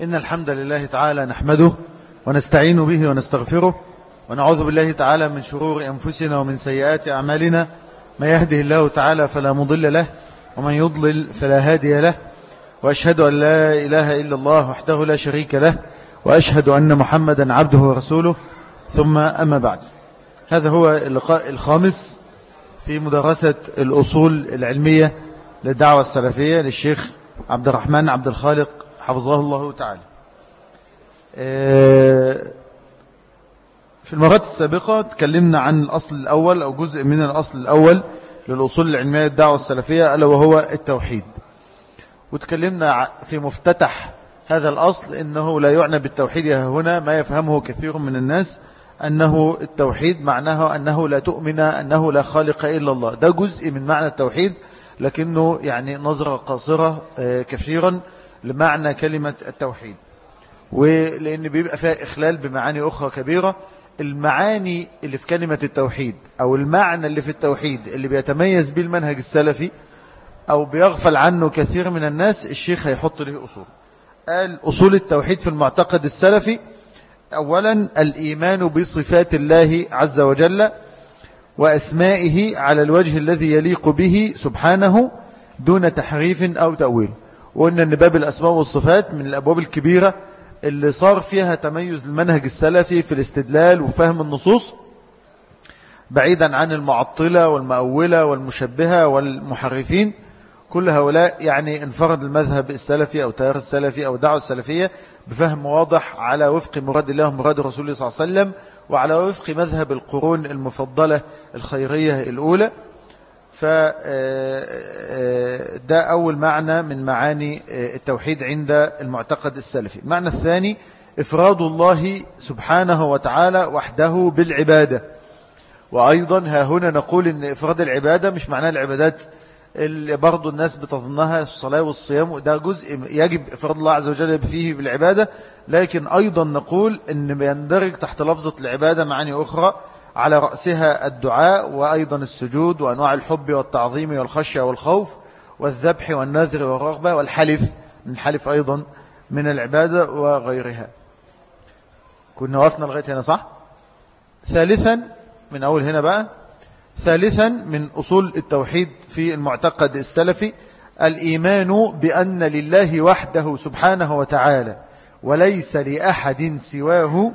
إن الحمد لله تعالى نحمده ونستعين به ونستغفره ونعوذ بالله تعالى من شرور أنفسنا ومن سيئات أعمالنا. ما يهده الله تعالى فلا مضل له ومن يضلل فلا هادي له، وأشهد أن لا إله إلا الله وحده لا شريك له، وأشهد أن محمدا عبده ورسوله، ثم أما بعد. هذا هو اللقاء الخامس في مدرسة الأصول العلمية للدعوة السلفية للشيخ عبد الرحمن عبد الخالق حفظه الله تعالى. في المرات السابقة تكلمنا عن الأصل الأول أو جزء من الأصل الأول للأصول العلمية للدعوة السلفية، ألا وهو التوحيد. وتكلمنا في مفتتح هذا الأصل إنه لا يعنى بالتوحيد هنا ما يفهمه كثير من الناس، أنه التوحيد معناه أنه لا تؤمن أنه لا خالق إلا الله. ده جزء من معنى التوحيد، لكنه يعني نظرة قاصرة كثيرا لمعنى كلمة التوحيد، ولأن بيبقى فيها إخلال بمعاني أخرى كبيرة. المعاني اللي في كلمة التوحيد أو المعنى اللي في التوحيد اللي بيتميز به المنهج السلفي أو بيغفل عنه كثير من الناس، الشيخ هيحط له أصول. قال أصول التوحيد في المعتقد السلفي: أولا الإيمان بصفات الله عز وجل وأسمائه على الوجه الذي يليق به سبحانه دون تحريف أو تأويل. وقلنا أن باب الأسماء والصفات من الأبواب الكبيرة اللي صار فيها تميز المنهج السلفي في الاستدلال وفهم النصوص، بعيدا عن المعطلة والمأولة والمشبهة والمحرفين. كل هؤلاء يعني انفرد المذهب السلفي أو التيار السلفي أو الدعوة السلفية بفهم واضح على وفق مراد الله ومراد رسوله صلى الله عليه وسلم، وعلى وفق مذهب القرون المفضلة الخيرية الأولى. فده أول معنى من معاني التوحيد عند المعتقد السلفي. المعنى الثاني إفراد الله سبحانه وتعالى وحده بالعبادة. وأيضا ها هنا نقول إن إفراد العبادة مش معناه العبادات اللي برضو الناس بتظنها الصلاة والصيام، ده جزء يجب إفراد الله عز وجل فيه بالعبادة، لكن أيضا نقول إن يندرج تحت لفظة العبادة معاني أخرى، على رأسها الدعاء وأيضا السجود وأنواع الحب والتعظيم والخشية والخوف والذبح والنذر والرغبة والحلف، من حلف أيضا من العبادة وغيرها. كنا وقفنا لغاية هنا صح؟ ثالثا من أول هنا بقى، ثالثا من أصول التوحيد في المعتقد السلفي الإيمان بأن لله وحده سبحانه وتعالى وليس لأحد سواه،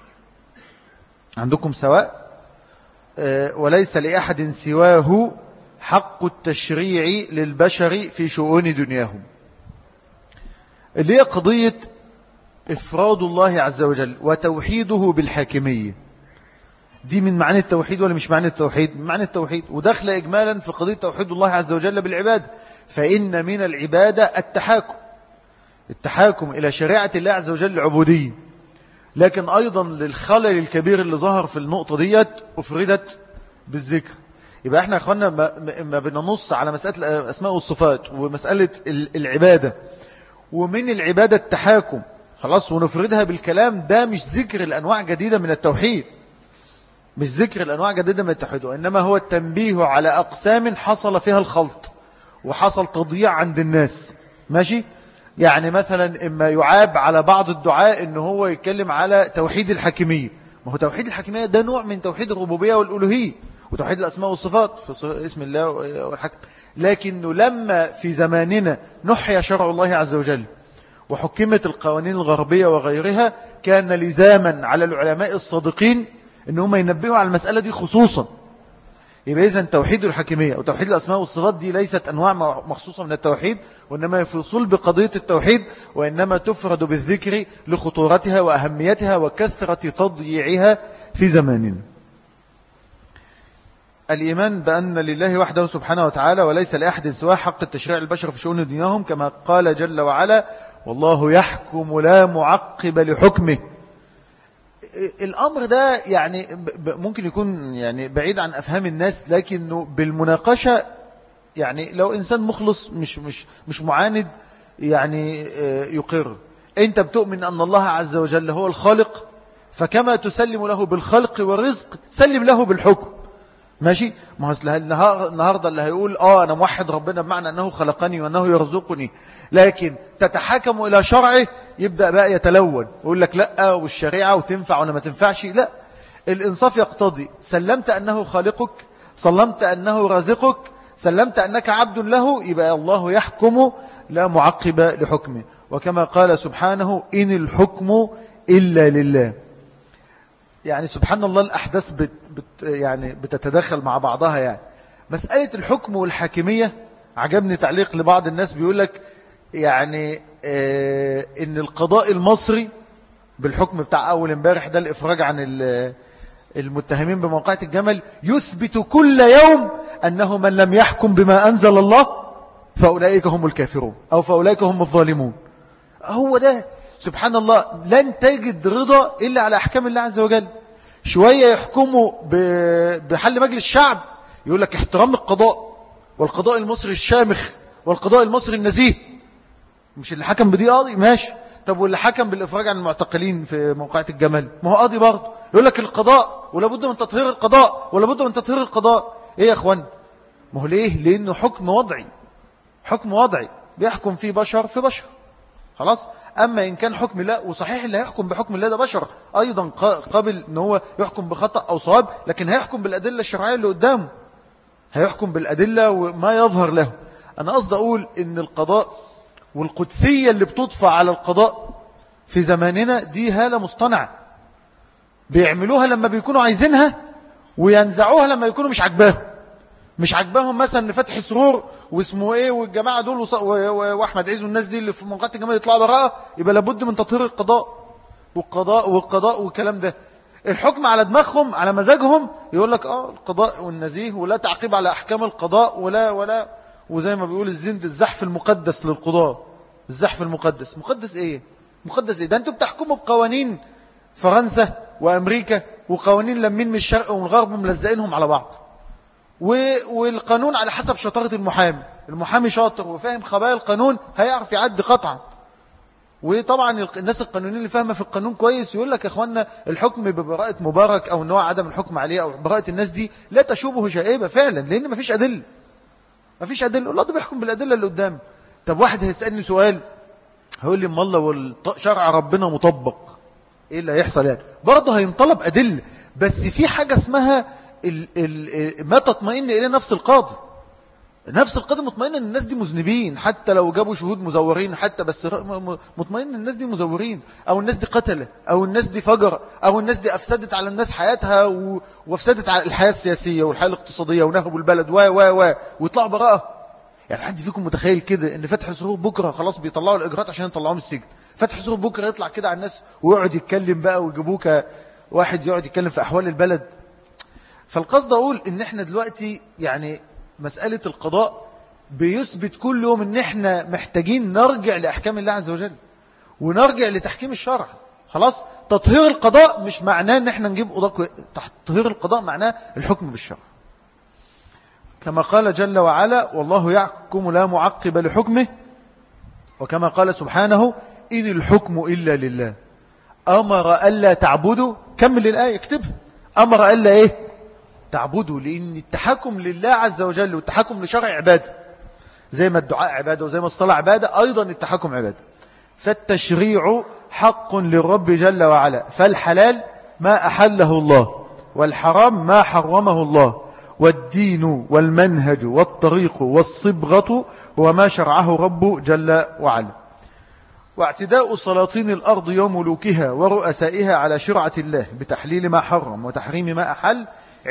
عندكم سواء، وليس لأحد سواه حق التشريع للبشر في شؤون دنياهم، اللي هي قضية إفراد الله عز وجل وتوحيده بالحاكمية. دي من معنى التوحيد ولا مش معنى التوحيد؟ من معنى التوحيد، ودخل إجمالا في قضية توحيد الله عز وجل بالعبادة. فإن من العبادة التحاكم إلى شريعة الله عز وجل العبودية، لكن أيضا للخلل الكبير اللي ظهر في النقطة ديت أفردت بالذكر. يبقى احنا أخوانا ما بننص على مسألة الأسماء والصفات ومسألة العبادة، ومن العبادة التحاكم خلاص ونفردها بالكلام، ده مش ذكر الأنواع جديدة من التوحيد، مش ذكر الأنواع جديدة من التوحيد، وإنما هو التنبيه على أقسام حصل فيها الخلط وحصل تضييع عند الناس. ماشي؟ يعني مثلا إما يعاب على بعض الدعاء إنه هو يتكلم على توحيد الحكمية. ما هو توحيد الحكمية ده نوع من توحيد الربوبية والألوهية وتوحيد الأسماء والصفات في اسم الله والحكم، لكنه لما في زماننا نحيا شرع الله عز وجل وحكمت القوانين الغربية وغيرها، كان لزاما على العلماء الصادقين إنهم ينبهوا على المسألة دي خصوصا. يبقى إذن توحيد الحكمية وتوحيد الأسماء والصفات دي ليست أنواع مخصوصة من التوحيد، وإنما في صلب قضية التوحيد، وإنما تفرد بالذكر لخطورتها وأهميتها وكثرة تضييعها في زماننا. الإيمان بأن لله وحده سبحانه وتعالى وليس لأحد سواه حق التشريع البشر في شؤون دنياهم، كما قال جل وعلا: والله يحكم لا معقب لحكمه. الأمر ده يعني ممكن يكون يعني بعيد عن أفهام الناس، لكنه بالمناقشة يعني لو إنسان مخلص مش معاند يعني يقر. أنت بتؤمن أن الله عز وجل هو الخالق، فكما تسلم له بالخلق والرزق سلم له بالحكم. ماشي. ما هو النهاردة اللي هيقول أنا موحد ربنا بمعنى أنه خلقني وأنه يرزقني، لكن تتحكم إلى شرعه، يبدأ بقى يتلون ويقول لك لا والشريعة وتنفع ولا ما تنفعش. لا، الإنصاف يقتضي سلمت أنه خالقك، سلمت أنه رازقك، سلمت أنك عبد له، يبقى الله يحكم لا معقب لحكمه. وكما قال سبحانه إن الحكم إلا لله. يعني سبحان الله الأحداث يعني بتتدخل مع بعضها. يعني مسألة الحكم والحاكمية، عجبني تعليق لبعض الناس بيقول لك يعني إن القضاء المصري بالحكم بتاع أول امبارح ده، الإفراج عن المتهمين بموقعة الجمل، يثبت كل يوم أنه من لم يحكم بما أنزل الله فأولئك هم الكافرون أو فأولئك هم الظالمون. هو ده سبحان الله، لن تجد رضا إلا على أحكام الله عز وجل. شوية يحكموا بحل مجلس الشعب، يقول لك احترام القضاء، والقضاء المصري الشامخ، والقضاء المصري النزيه. مش اللي حكم بدي قاضي ماشي، طب واللي حكم بالإفراج عن المعتقلين في موقعة الجمل ما هو قاضي برضه. يقول لك القضاء ولا بد من تطهير القضاء، ولا بد من تطهير القضاء. ايه يا اخوان؟ ما هو ليه؟ لأنه حكم وضعي، حكم وضعي بيحكم فيه بشر في بشر، خلاص. أما إن كان حكم الله، وصحيح اللي هيحكم بحكم الله ده بشر أيضا قابل أنه هو يحكم بخطأ أو صواب، لكن هيحكم بالأدلة الشرعية اللي قدامه، هيحكم بالأدلة وما يظهر له. أنا قصد أقول إن القضاء والقدسية اللي بتضفى على القضاء في زماننا دي هالة مصطنعة، بيعملوها لما بيكونوا عايزينها وينزعوها لما يكونوا مش عجباهم. مش عجباهم مثلا فتحي سرور واسمه ايه والجماعة دول واحمد عيز والناس دي اللي في موقعة الجمال يطلعوا براءة، يبقى لابد من تطهير القضاء والقضاء والكلام ده. الحكم على دماغهم على مزاجهم، يقول لك القضاء والنزيه ولا تعقيب على أحكام القضاء ولا وزي ما بيقول الزند الزحف المقدس للقضاء. الزحف المقدس، مقدس ايه؟ مقدس ايه؟ ده انتوا بتحكموا بقوانين فرنسا وأمريكا، وقوانين لمين من الشرق والغرب ملزقينهم على بعض، والقانون على حسب شطارة المحامي شاطر وفاهم خبايا القانون هيعرف يعد قطعا. وطبعا الناس القانونيين اللي فاهمة في القانون كويس يقول لك يا اخوانا الحكم ببراءة مبارك أو نوع عدم الحكم عليه أو براءة الناس دي لا تشوبه شائبة فعلا، لأن مفيش أدلة. الله ده بيحكم بالأدلة اللي قدامه. طب واحد هيسألني سؤال هيقول لي ما الله والشرع ربنا مطبق، ايه اللي هيحصل؟ يعني برضه هينطلب أدلة، بس في حاجة اسمها ما تطمئن إليه نفس القاضي. نفس القاضي مطمئن ان الناس دي مذنبين، حتى لو جابوا شهود مزورين، حتى بس مطمئن ان الناس دي مزورين، او الناس دي قتلة، او الناس دي فجر، او الناس دي افسدت على الناس حياتها وافسدت على الحياة السياسية والحياة الاقتصادية ونهبوا البلد ويطلعوا براءة. يعني حد فيكم متخيل كده ان فتح سرور بكرة خلاص بيطلعوا الاجراءات عشان يطلعوهم السجن؟ فتح سرور بكرة يطلع كده على الناس ويقعد يتكلم بقى ويجيبوك واحد يقعد يتكلم في احوال البلد. فالقصد أقول إن إحنا دلوقتي يعني مسألة القضاء بيثبت كل يوم إن إحنا محتاجين نرجع لأحكام الله عز وجل ونرجع لتحكيم الشرع. خلاص، تطهير القضاء مش معناه إن إحنا نجيب قضاء، تطهير القضاء معناه الحكم بالشرع، كما قال جل وعلا والله يحكم لا معقب لحكمه. وكما قال سبحانه إن الحكم إلا لله أمر ألا تعبدوا، كمل الآية اكتبها، أمر ألا إيه تعبدوا، لأن التحكم لله عز وجل والتحكم لشرع عبادة، زي ما الدعاء عبادة وزي ما الصلاة عبادة، أيضا التحكم عبادة. فالتشريع حق للرب جل وعلا، فالحلال ما أحله الله والحرام ما حرمه الله، والدين والمنهج والطريق والصبغة هو ما شرعه رب جل وعلا. واعتداء سلاطين الأرض وملوكها ورؤسائها على شرعة الله بتحليل ما حرم وتحريم ما أحل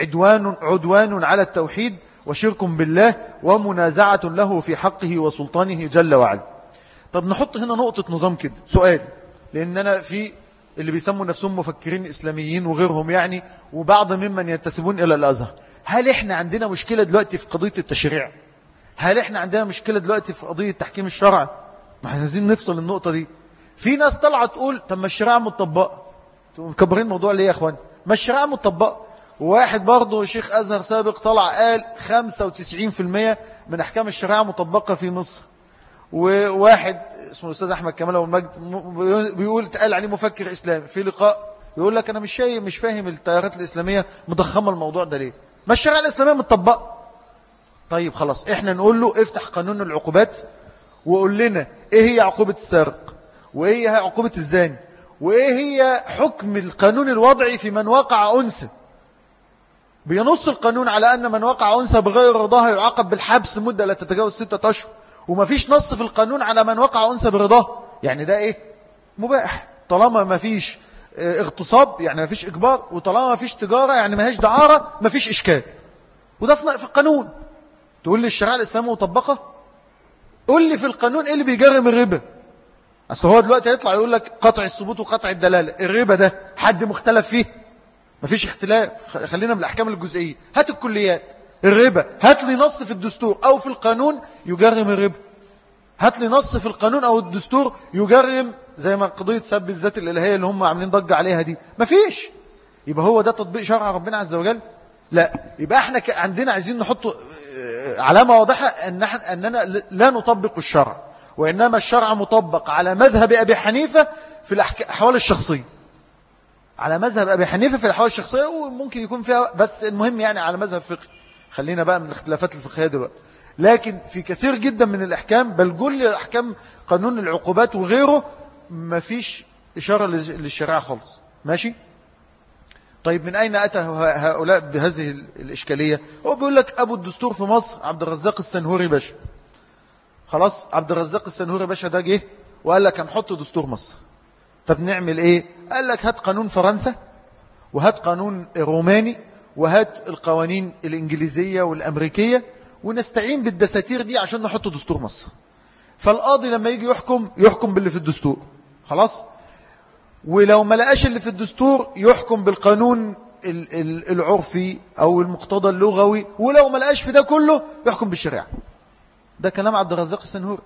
عدوان على التوحيد وشرك بالله ومنازعة له في حقه وسلطانه جل وعلا. طب نحط هنا نقطة نظام كده، سؤال، لأن أنا في اللي بيسموا نفسهم مفكرين إسلاميين وغيرهم يعني، وبعض ممن ينتسبون إلى الأزهر، هل إحنا عندنا مشكلة دلوقتي في قضية التشريع؟ هل إحنا عندنا مشكلة دلوقتي في قضية تحكيم الشرع؟ ما احنا عايزين نفصل النقطة دي. في ناس طلعت تقول طب ما الشريعة متطبقة، مكبرين الموضوع ليه يا أخوان؟ ما الشريعة متطبقة. وواحد برضه شيخ أزهر سابق طلع قال 95% من أحكام الشريعة مطبقة في مصر. وواحد اسمه الأستاذ أحمد كمال والمجد بيقول تقال عليه مفكر إسلامي في لقاء، يقول لك أنا مش فاهم التيارات الإسلامية مضخمة الموضوع ده ليه. ما الشريعة الإسلامية متطبقة. طيب خلاص احنا نقول له افتح قانون العقوبات وقول لنا ايه هي عقوبة السارق، وايه هي عقوبة الزاني، وايه هي حكم القانون الوضعي في من وقع أنثى. بينص القانون على أن من وقع أنثى بغير رضاها يعاقب بالحبس مدة لا تتجاوز 6 أشهر، وما فيش نص في القانون على من وقع أنثى برضاه. يعني ده ايه؟ مباح طالما ما فيش اغتصاب، يعني ما فيش إجبار، وطالما ما فيش تجارة يعني ما هيش دعارة، ما فيش إشكال. وده في القانون. تقول لي الشريعة الإسلامية مطبقة؟ قول لي في القانون ايه اللي بيجرم الربا. اصل هو دلوقتي هيطلع يقول لك قطع الثبوت وقطع الدلالة، الربا ده حد مختلف فيه؟ مفيش اختلاف. خلينا من الأحكام الجزئية. هات الكليات. الربا هات لي نص في الدستور أو في القانون يجرم الربا. هات لي نص في القانون أو الدستور يجرم زي ما قضية سب الذات الإلهية اللي هم عاملين ضجة عليها دي. مفيش. يبقى هو ده تطبيق شرع ربنا عز وجل؟ لا. يبقى احنا عندنا عايزين نحط علامة واضحة أننا لا نطبق الشرع، وإنما الشرع مطبق على مذهب أبي حنيفة في الأحوال الشخصية. على مذهب أبي حنيفة في الأحوال الشخصية، وممكن يكون فيها، بس المهم يعني على مذهب فقهي. خلينا بقى من الاختلافات الفقهية دلوقتي. لكن في كثير جدا من الأحكام، بل كل الأحكام قانون العقوبات وغيره، ما فيش إشارة للشريعة خالص. ماشي؟ طيب من أين أتى هؤلاء بهذه الإشكالية؟ هو بيقول لك أبو الدستور في مصر عبد الرزاق السنهوري باشا. خلاص عبد الرزاق السنهوري باشا ده جه وقال لك هنحط دستور مصر. طب نعمل ايه؟ قال لك هات قانون فرنسا وهات قانون روماني وهات القوانين الإنجليزية والأمريكية ونستعين بالدساتير دي عشان نحط دستور مصر. فالقاضي لما يجي يحكم باللي في الدستور. خلاص. ولو ما لقاش اللي في الدستور يحكم بالقانون العرفي أو المقتضى اللغوي، ولو ما لقاش في ده كله يحكم بالشريعة. ده كلام عبد الرزاق السنهوري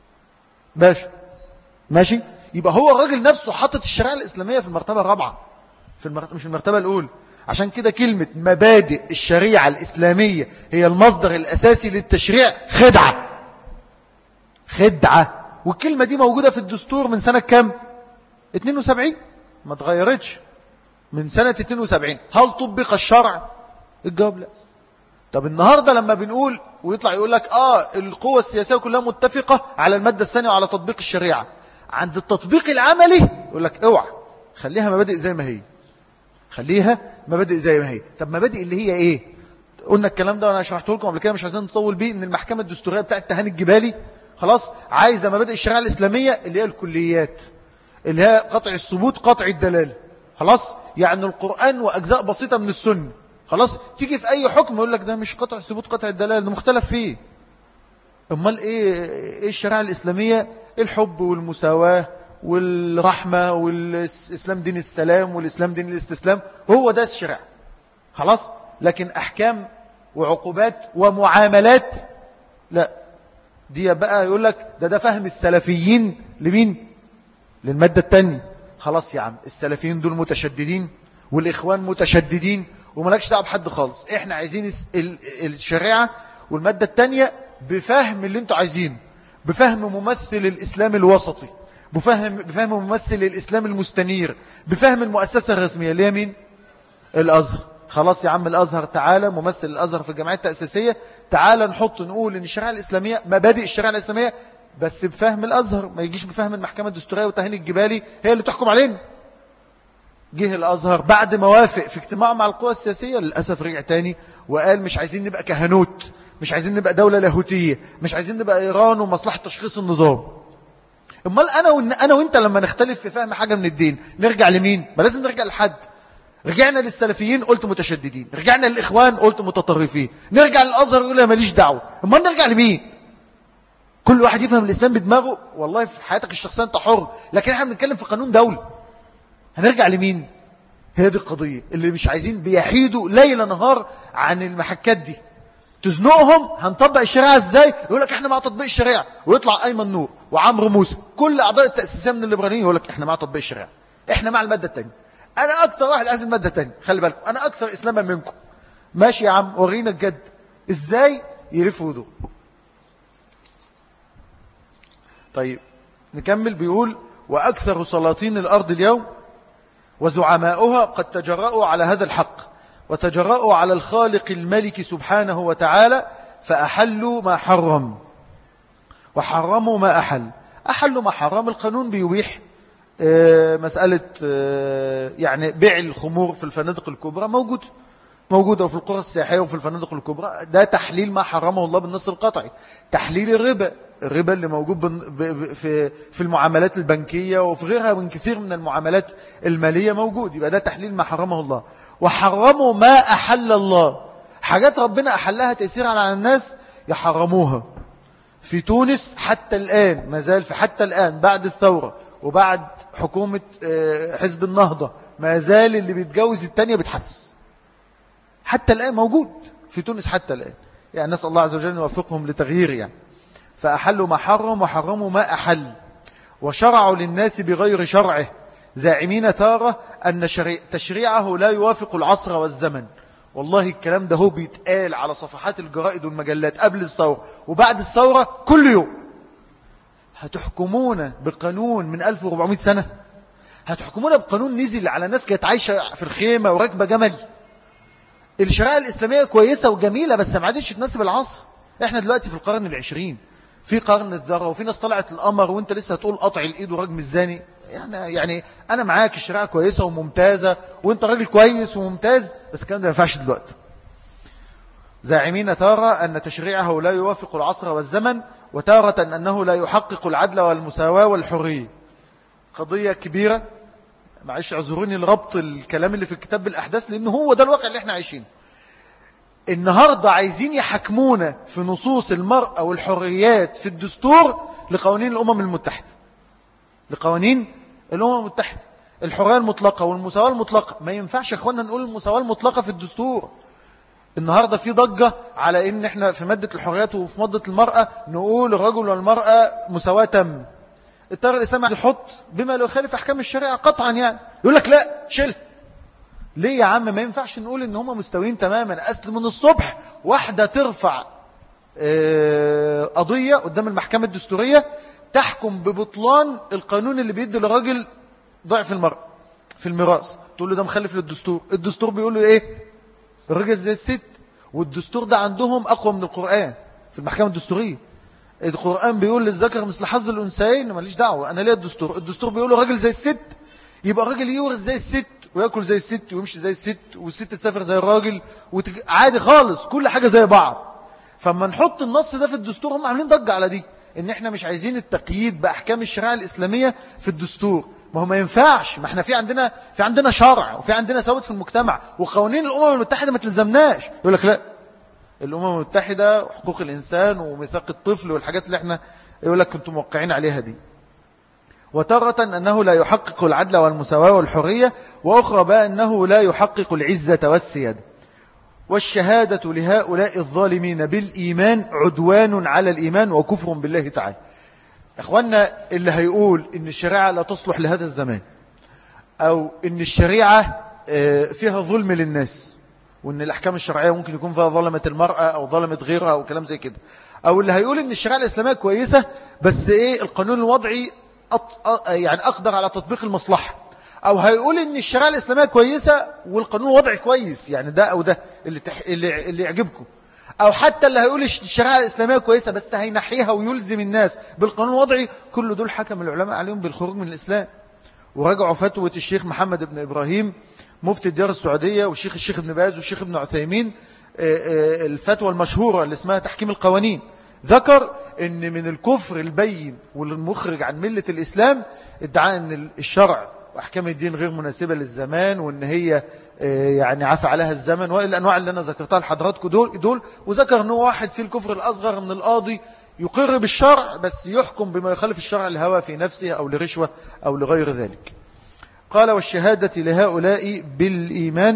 باشا. ماشي؟ يبقى هو الراجل نفسه حطت الشريعة الإسلامية في المرتبة الرابعة، مش المرتبة الأولى. عشان كده كلمة مبادئ الشريعة الإسلامية هي المصدر الأساسي للتشريع خدعة. والكلمة دي موجودة في الدستور من سنة كام؟ 72. ما تغيرتش من سنة 72. هل طبق الشرع؟ الجواب لا. طب النهاردة لما بنقول ويطلع يقول لك القوة السياسية كلها متفقة على المادة الثانية وعلى تطبيق الشريعة، عند التطبيق العملي يقول لك اوعى، خليها مبادئ زي ما هي. خليها مبادئ زي ما هي. طب مبادئ اللي هي ايه؟ قلنا الكلام ده وانا شرحته لكم قبل كده، مش عايزين نطول بيه. ان المحكمة الدستورية بتاعت تهاني الجبالي خلاص عايزة مبادئ الشريعة الإسلامية اللي هي الكليات، اللي هي قطع الثبوت قطع الدلالة. خلاص. يعني القرآن وأجزاء بسيطة من السنة. خلاص. تيجي في أي حكم يقول لك ده مش قطع الثبوت قطع الدلالة، ده مختلف فيه. امال ايه الشريعة الإسلامية؟ الحب والمساواة والرحمة والإسلام دين السلام والإسلام دين الاستسلام، هو ده الشريعة. خلاص. لكن أحكام وعقوبات ومعاملات لا. دي بقى يقول لك ده فهم السلفيين لمين؟ للمادة التانية. خلاص يا عم، السلفيين دول متشددين والإخوان متشددين وملكش دعوه بحد خالص. احنا عايزين الشريعة والمادة التانية بفهم اللي انتوا عايزينه، بفهم ممثل الإسلام الوسطي، بفهم ممثل الإسلام المستنير، بفهم المؤسسة الرسمية اللي هي مين؟ الأزهر. خلاص يا عم الأزهر، تعالى ممثل الأزهر في الجمعية التأسيسية، تعالى نقول إن الشريعة الإسلامية مبادئ الشريعة الإسلامية بس بفهم الأزهر، ما يجيش بفهم المحكمة الدستورية وتهاني الجبالي هي اللي تحكم علينا. جه الأزهر بعد ما وافق في اجتماع مع القوى السياسية للأسف رجع تاني وقال مش عايزين نبقى كهنوت، مش عايزين نبقى دولة لاهوتية، مش عايزين نبقى إيران ومصلحة تشخيص النظام. امال أنا وإنت لما نختلف في فهم حاجة من الدين نرجع لمين؟ ما لازم نرجع لحد. رجعنا للسلفيين قلت متشددين، رجعنا للإخوان قلت متطرفين، نرجع للأزهر يقول ماليش دعوة. امال نرجع لمين؟ كل واحد يفهم الإسلام بدماغه. والله في حياتك الشخصية أنت حر، لكن احنا بنتكلم في قانون دولة. هنرجع لمين؟ هي دي القضية اللي مش عايزين بيحيدوا ليل نهار عن المحكات دي. تزنقهم هنطبق الشريعة ازاي؟ يقول لك احنا مع تطبيق الشريعة، ويطلع أيمن نور وعمرو موسى كل أعضاء التأسيسية من الليبراليين يقول لك احنا مع تطبيق الشريعة، احنا مع المادة التانية. أنا أكتر واحد عايز المادة التانية، خلي بالكم أنا أكثر إسلاما منكم. ماشي يا عم، ورينا الجد ازاي يلفوا ودور. طيب نكمل. بيقول وأكثر سلاطين الأرض اليوم وزعماؤها قد تجرأوا على هذا الحق وتجرأوا على الخالق الملك سبحانه وتعالى فأحلوا ما حرم وحرموا ما أحل. أحلوا ما حرم، القانون بيبيح مسألة يعني بيع الخمور في الفنادق الكبرى موجودة وفي القرى السياحية وفي الفنادق الكبرى، ده تحليل ما حرمه الله بالنص القطعي. تحليل الربا اللي موجود في المعاملات البنكية وفي غيرها من كثير من المعاملات المالية موجود، يبقى ده تحليل ما حرمه الله. وحرموا ما أحل الله، حاجات ربنا أحلها تأثير على الناس يحرموها. في تونس حتى الآن ما زال، حتى الآن بعد الثورة وبعد حكومة حزب النهضة ما زال اللي بيتجوز التانية بتحبس، حتى الآن موجود في تونس حتى الآن. يعني نسأل الله عز وجل يوفقهم لتغيير يعني. فأحلوا ما حرم وحرموا ما أحل، وشرعوا للناس بغير شرعه، زاعمين تارة أن تشريعه لا يوافق العصر والزمن. والله الكلام ده هو بيتقال على صفحات الجرائد والمجلات قبل الثورة وبعد الثورة كل يوم. هتحكمونا بقانون من 1400 سنة؟ هتحكمونا بقانون نزل على ناس كانت عايشة في الخيمة وراكبة جمل؟ الشريعة الإسلامية كويسة وجميلة بس ما عادش تناسب العصر. احنا دلوقتي في القرن العشرين، في قرن الذرة، وفي ناس طلعت القمر وانت لسه هتقول قطع الإيد ورجم الزاني. يعني أنا معاك، الشريعة كويسة وممتازة وانت راجل كويس وممتاز، بس الكلام ده ما ينفعش دلوقتي. زاعمين تارة أن تشريعه لا يوافق العصر والزمن، وتارة أنه لا يحقق العدل والمساواة والحرية. قضية كبيرة، معلش اعذروني لربط الكلام اللي في الكتاب بالأحداث لأنه هو ده الواقع اللي احنا عايشينه. النهاردة عايزين يحكمونا في نصوص المرأة والحريات في الدستور لقوانين الأمم المتحدة، لقوانين الأمم المتحدة. الحرية المطلقة والمساواة المطلقة، ما ينفعش يا أخوانا نقول المساواة المطلقة في الدستور. النهاردة في ضجة على إن إحنا في مادة الحريات وفي مادة المرأة نقول الرجل والمرأة مساواة تامة. التيار الإسلامي يحط بما لا يخالف أحكام الشريعة قطعا، يعني يقول لك لا شيل. ليه يا عم ما ينفعش نقول إن هم مستويين تماما؟ أصل من الصبح واحدة ترفع قضية قدام المحكمة الدستورية تحكم ببطلان القانون اللي بيدي للراجل ضعف المرأة في الميراث، تقول له ده مخالف للدستور. الدستور بيقول له إيه؟ الراجل زي الست. والدستور ده عندهم أقوى من القرآن في المحكمة الدستورية. القرآن بيقول للذكر مثل حظ الأنثيين، ماليش دعوة أنا ليه الدستور بيقول له راجل زي الست، يبقى الراجل يورث زي الست ويأكل زي الست ويمشي زي الست والست تسافر زي الراجل عادي خالص، كل حاجة زي بعض. فما نحط النص ده في الدستور، هم عاملين ضجة على دي إن إحنا مش عايزين التقييد بأحكام الشريعة الإسلامية في الدستور. ما هو ما ينفعش، ما احنا في عندنا شرع وفي عندنا ثوابت في المجتمع وقوانين الأمم المتحدة ما تلزمناش. يقول لك لا، الأمم المتحدة وحقوق الإنسان وميثاق الطفل والحاجات اللي احنا يقول لك كنتم موقعين عليها دي. وتارة أنه لا يحقق العدل والمساواة والحرية، وأخرى بقى أنه لا يحقق العزة والسيادة. والشهادة لهؤلاء الظالمين بالإيمان عدوان على الإيمان وكفر بالله تعالى. أخوانا، اللي هيقول إن الشريعة لا تصلح لهذا الزمان، أو إن الشريعة فيها ظلم للناس، وإن الأحكام الشرعية ممكن يكون فيها ظلمة المرأة أو ظلمة غيرها أو كلام زي كده، أو اللي هيقول إن الشريعة الإسلامية كويسة بس القانون الوضعي يعني أقدر على تطبيق المصلحة، أو هيقول إن الشريعة الإسلامية كويسة والقانون الوضعي كويس، يعني ده أو ده اللي يعجبكم، أو حتى اللي هيقول الشريعة الإسلامية كويسة بس هينحيها ويلزم الناس بالقانون الوضعي. كل دول حكم العلماء عليهم بالخروج من الإسلام. ورجعوا فتوى الشيخ محمد بن إبراهيم مفتي الديار السعودية والشيخ ابن باز والشيخ ابن عثيمين، الفتوى المشهورة اللي اسمها تحكيم القوانين، ذكر ان من الكفر البين والمخرج عن ملة الإسلام ادعاء ان الشرع وأحكام الدين غير مناسبة للزمان، وان هي يعني عفى عليها الزمن، وإلى الأنواع اللي أنا ذكرتها لحضراتكم دول. وذكر أنه واحد في الكفر الأصغر من القاضي يقر بالشرع بس يحكم بما يخالف الشرع الهوى في نفسه أو لرشوة أو لغير ذلك. قال والشهادة لهؤلاء بالإيمان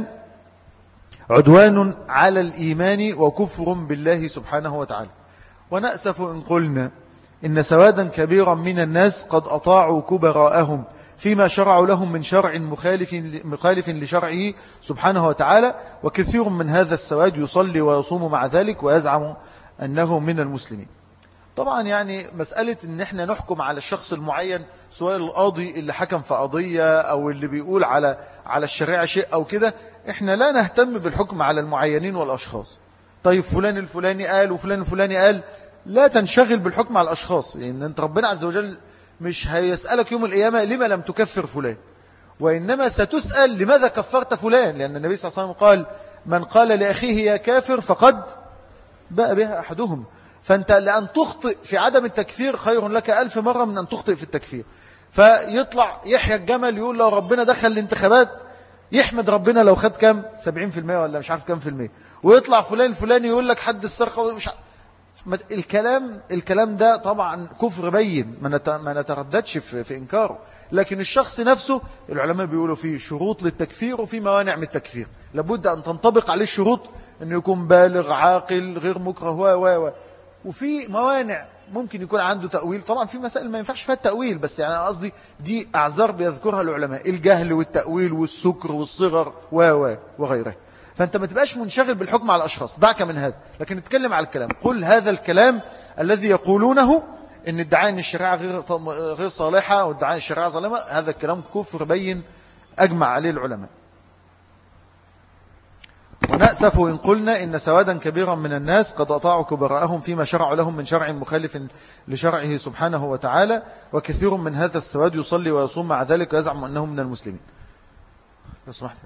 عدوان على الإيمان وكفر بالله سبحانه وتعالى. ونأسف إن قلنا إن سوادا كبيرا من الناس قد أطاعوا كبراءهم فيما شرعوا لهم من شرع مخالف لشرعه سبحانه وتعالى، وكثير من هذا السواد يصلي ويصوم مع ذلك ويزعم أنه من المسلمين. طبعا يعني مسألة ان احنا نحكم على الشخص المعين، سواء القاضي اللي حكم في قضية او اللي بيقول على الشريعة شيء او كده، احنا لا نهتم بالحكم على المعينين والاشخاص. طيب فلان الفلاني قال وفلان الفلاني قال، لا تنشغل بالحكم على الاشخاص، لان انت ربنا عز وجل مش هيسألك يوم القيامة لما لم تكفر فلان، وإنما ستسأل لماذا كفرت فلان، لأن النبي صلى الله عليه وسلم قال من قال لأخيه يا كافر فقد باء بها أحدهم. فأنت لأن تخطئ في عدم التكفير خير لك 1000 مرة من أن تخطئ في التكفير. فيطلع يحيى الجمل يقول لو ربنا دخل الانتخابات يحمد ربنا لو خد كام 70% ولا مش عارف كام في المية، ويطلع فلان الفلاني يقول لك حد السرقة مش الكلام ده طبعا كفر بين، ما نترددش في إنكاره. لكن الشخص نفسه العلماء بيقولوا فيه شروط للتكفير وفي موانع من التكفير، لابد أن تنطبق عليه الشروط، أنه يكون بالغ عاقل غير مكره وفي موانع ممكن يكون عنده تأويل. طبعا في مسائل ما ينفعش فيها التأويل، بس يعني قصدي دي أعذار بيذكرها العلماء، الجهل والتأويل والسكر والصغر وغيره. فأنت ما تبقاش منشغل بالحكم على الأشخاص، دعك من هذا، لكن نتكلم على الكلام. قل هذا الكلام الذي يقولونه إن ادعاء أن الشريعة غير صالحة وادعاء الشريعة ظالمة، هذا الكلام كفر بين أجمع عليه العلماء. ونأسف إن قلنا إن سوادا كبيرا من الناس قد أطاعوا كبراءهم فيما شرعوا لهم من شرع مخالف لشرعه سبحانه وتعالى، وكثير من هذا السواد يصلي ويصوم مع ذلك ويزعم أنه من المسلمين. لو سمحت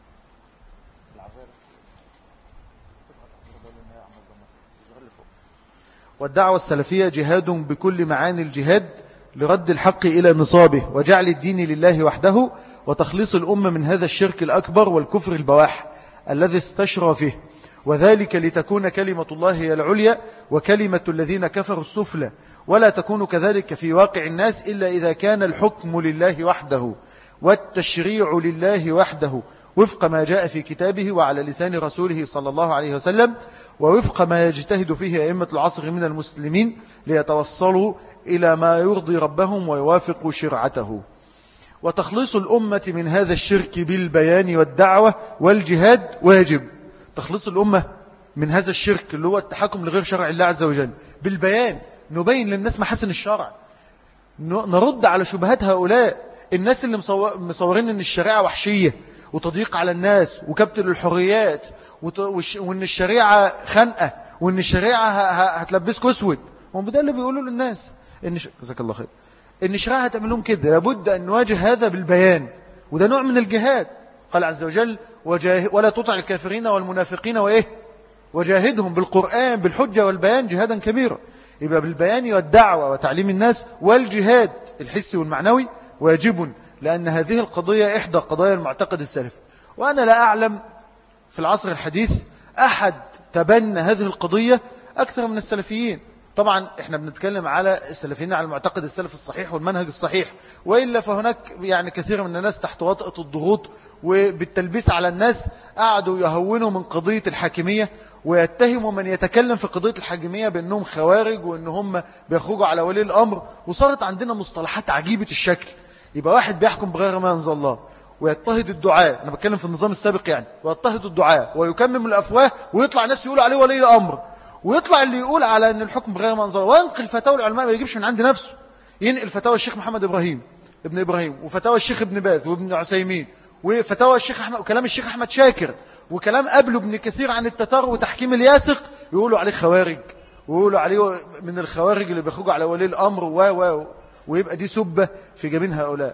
والدعوة السلفية جهاد بكل معاني الجهاد لرد الحق إلى نصابه وجعل الدين لله وحده وتخليص الأمة من هذا الشرك الأكبر والكفر البواح الذي استشرى فيه، وذلك لتكون كلمة الله هي العليا وكلمة الذين كفروا السفلى، ولا تكون كذلك في واقع الناس إلا إذا كان الحكم لله وحده والتشريع لله وحده وفق ما جاء في كتابه وعلى لسان رسوله صلى الله عليه وسلم، ووفق ما يجتهد فيه أئمة العصر من المسلمين ليتوصلوا إلى ما يرضي ربهم ويوافق شرعته. وتخليص الأمة من هذا الشرك بالبيان والدعوة والجهاد واجب. تخليص الأمة من هذا الشرك اللي هو التحكم لغير شرع الله عز وجل بالبيان، نبين للناس محاسن الشرع، نرد على شبهات هؤلاء الناس اللي مصورين ان الشريعة وحشية وتضييق على الناس وكبت للحريات وان الشريعة خنقة وان الشريعة هتلبسك اسود. وده اللي بيقولوا للناس ان جزاك الله خير ان الشريعة هتعمل لهم كده. لابد ان نواجه هذا بالبيان، وده نوع من الجهاد. قال عز وجل ولا تطع الكافرين والمنافقين وجاهدهم بالقرآن بالحجة والبيان جهادا كبيرا. يبقى بالبيان والدعوة وتعليم الناس والجهاد الحسي والمعنوي واجب، لأن هذه القضية إحدى قضايا المعتقد السلفي. وأنا لا أعلم في العصر الحديث أحد تبنى هذه القضية أكثر من السلفيين. طبعا إحنا بنتكلم على السلفيين على المعتقد السلفي الصحيح والمنهج الصحيح، وإلا فهناك يعني كثير من الناس تحت وطأة الضغوط وبالتلبيس على الناس قعدوا يهونوا من قضية الحاكمية ويتهموا من يتكلم في قضية الحاكمية بأنهم خوارج وأنهم بيخرجوا على ولي الأمر. وصارت عندنا مصطلحات عجيبة الشكل، يبقى واحد بيحكم بغير ما أنزل الله ويضطهد الدعاء، أنا بتكلم في النظام السابق يعني، ويضطهد الدعاء ويكمم الأفواه ويطلع ناس يقولوا عليه ولي الأمر، ويطلع اللي يقول على أن الحكم بغير ما أنزل الله وينقل فتاوى العلماء ما يجيبش من عند نفسه، ينقل فتاوى الشيخ محمد ابن إبراهيم وفتاوى الشيخ ابن باز وابن عثيمين وفتاوى الشيخ أحمد وكلام الشيخ أحمد شاكر وكلام قبله ابن كثير عن التتار وتحكيم الياسق، يقولوا عليه خوارج ويقولوا عليه من الخوارج اللي بيخرجوا على ولي الأمر ويبقى دي سبة في جبين هؤلاء.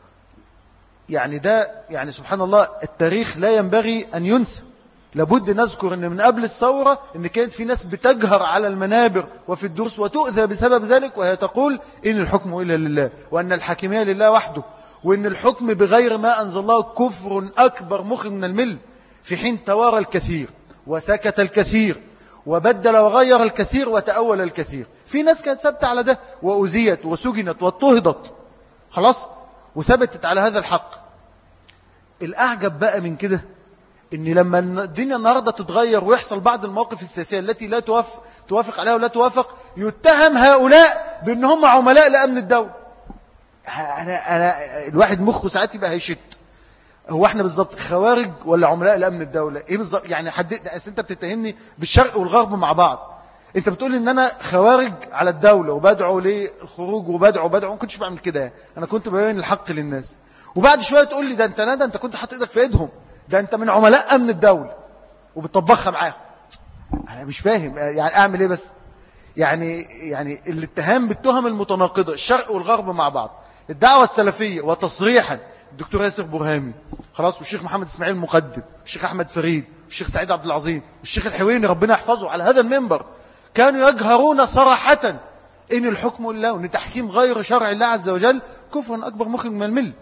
يعني ده يعني سبحان الله التاريخ لا ينبغي أن ينسى. لابد نذكر أن من قبل الثورة أن كانت في ناس بتجهر على المنابر وفي الدروس وتؤذى بسبب ذلك، وهي تقول إن الحكم إلا لله وأن الحاكمية لله وحده، وأن الحكم بغير ما أنزل الله كفر أكبر مخرج من المل. في حين توارى الكثير وسكت الكثير وبدل وغير الكثير وتأول الكثير. في ناس كانت ثابتة على ده وأزيت وسجنت واضطهدت خلاص وثبتت على هذا الحق. الأعجب بقى من كده إن لما الدنيا النهاردة تتغير ويحصل بعض المواقف السياسية التي لا توافق عليها ولا توافق، يتهم هؤلاء بأنهم عملاء لأمن الدولة. أنا الواحد مخه ساعات يبقى هيشت، هو احنا بالضبط خوارج ولا عملاء لأمن الدولة؟ ايه بالضبط يعني؟ انت بتتهمني بالشرق والغرب مع بعض، انت بتقول ان انا خوارج على الدولة وبدعو للخروج وبدعو ما كنتش بعمل كده، انا كنت ببين الحق للناس. وبعد شوية تقول لي ده انت كنت حاطط ايدك في ايدهم، ده انت من عملاء امن الدولة وبتطبخها معاهم. انا مش فاهم يعني اعمل ايه بس. يعني الاتهام بالتهم المتناقضة، الشرق والغرب مع بعض، الدعوة السلفية وتصريحا الدكتور ياسر برهامي خلاص، والشيخ محمد اسماعيل المقدم، والشيخ احمد فريد، والشيخ سعيد عبد العظيم، والشيخ الحويني ربنا يحفظه على هذا المنبر، كانوا يجهرون صراحة ان الحكم لله، وان تحكيم غير شرع الله عز وجل كفر اكبر مخرج من المله.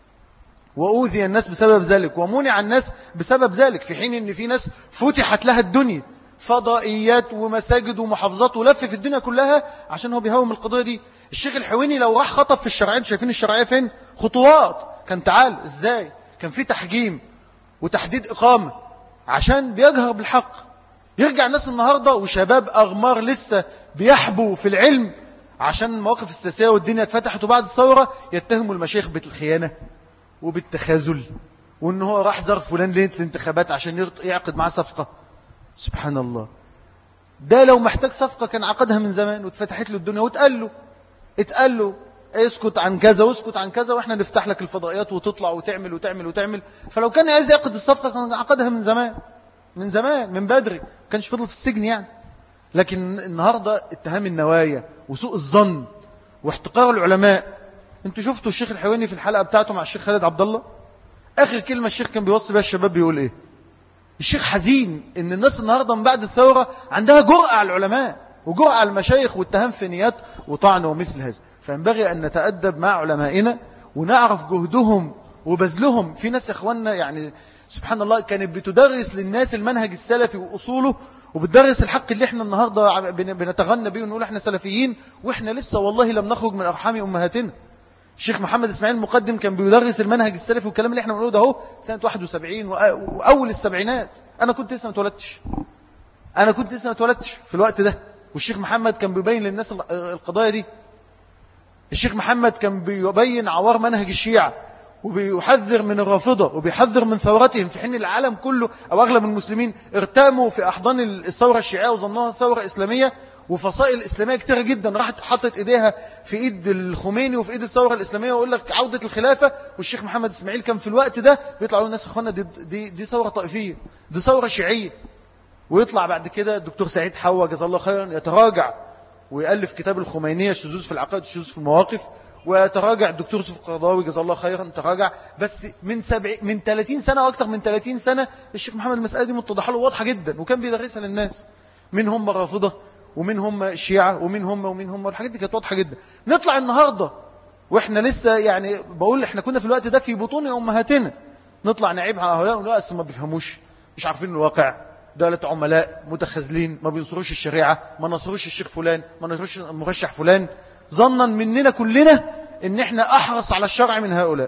وأوذي الناس بسبب ذلك ومنع الناس بسبب ذلك، في حين ان في ناس فتحت لها الدنيا، فضائيات ومساجد ومحافظات ولف في الدنيا كلها عشان هو بيهوم القضية دي. الشيخ الحويني لو راح خطب في الشرعية، شايفين الشرعية فين؟ خطوات. كان تعال ازاي؟ كان في تحجيم وتحديد إقامة عشان بيجهر بالحق. يرجع الناس النهاردة وشباب أغمار لسه بيحبوا في العلم عشان المواقف السياسية والدنيا اتفتحت وبعد الثورة يتهموا المشايخ بالخيانة وبالتخاذل، وإن هو راح زار فلان ليلة الانتخابات عشان يعقد معاه صفقة. سبحان الله. ده لو محتاج صفقة كان عقدها من زمان واتفتحت له الدنيا اتقال له اسكت عن كذا واسكت عن كذا واحنا نفتح لك الفضائيات وتطلع وتعمل وتعمل وتعمل. فلو كان عايز يعقد الصفقة كان عقدها من زمان من بدري، ما كانش فضل في السجن يعني. لكن النهاردة اتهام النوايا وسوء الظن واحتقار العلماء. انتوا شفتوا الشيخ الحويني في الحلقة بتاعته مع الشيخ خالد عبد الله، آخر كلمة الشيخ كان بيوصي بها الشباب بيقول ايه؟ الشيخ حزين ان الناس النهاردة من بعد الثورة عندها جرأة على العلماء وجرأة على المشايخ واتهام في نيات وطعن ومثل هذا. فينبغي أن نتأدب مع علمائنا ونعرف جهدهم وبذلهم. في ناس يا اخواننا يعني سبحان الله كانت بتدرس للناس المنهج السلفي وأصوله، وبتدرس الحق اللي احنا النهاردة بنتغنى به ونقول احنا سلفيين واحنا لسه والله لم نخرج من أرحام أمهاتنا. الشيخ محمد اسماعيل المقدم كان بيدرس المنهج السلفي والكلام اللي احنا بنقوله ده هو سنة 71 وأول السبعينات. أنا كنت لسه ما اتولدتش في الوقت ده، والشيخ محمد كان بيبين للناس القضايا دي. الشيخ محمد كان بيبين عوار منهج الشيعة وبيحذر من الرافضة وبيحذر من ثورتهم، في حين العالم كله أو أغلب المسلمين ارتاموا في أحضان الثورة الشيعية وظنوها ثورة إسلامية، وفصائل إسلامية كتيرة جدا راحت حطت إيديها في إيد الخميني وفي إيد الثورة الإسلامية ويقول لك عودة الخلافة. والشيخ محمد إسماعيل كان في الوقت ده بيطلع له الناس أخوانا دي ثورة طائفية، دي ثورة شيعية. ويطلع بعد كده الدكتور سعيد حوا جزاه الله خيرا يتراجع ويألف كتاب الخمينية الشذوذ في العقائد الشذوذ في المواقف، ويتراجع الدكتور يوسف القرضاوي جزاه الله خيرا تراجع. بس من 30 سنة وأكثر من 30 سنة الشيخ محمد المسألة دي متضحة له واضحة جدا وكان بيدرسها للناس، من هم الرافضة ومن هم الشيعة ومن هم والحاجات دي كانت واضحة جدا. نطلع النهاردة وإحنا لسه يعني بقول إحنا كنا في الوقت ده في بطون أمهاتنا، نطلع نعيب على هؤلاء ونقول أصلا ما بيفهموش، مش عارفين الواقع، دولة عملاء متخاذلين ما بينصروش الشريعة، ما نصروش الشيخ فلان، ما نصروش المرشح فلان، ظنا مننا كلنا ان احنا احرص على الشرع من هؤلاء.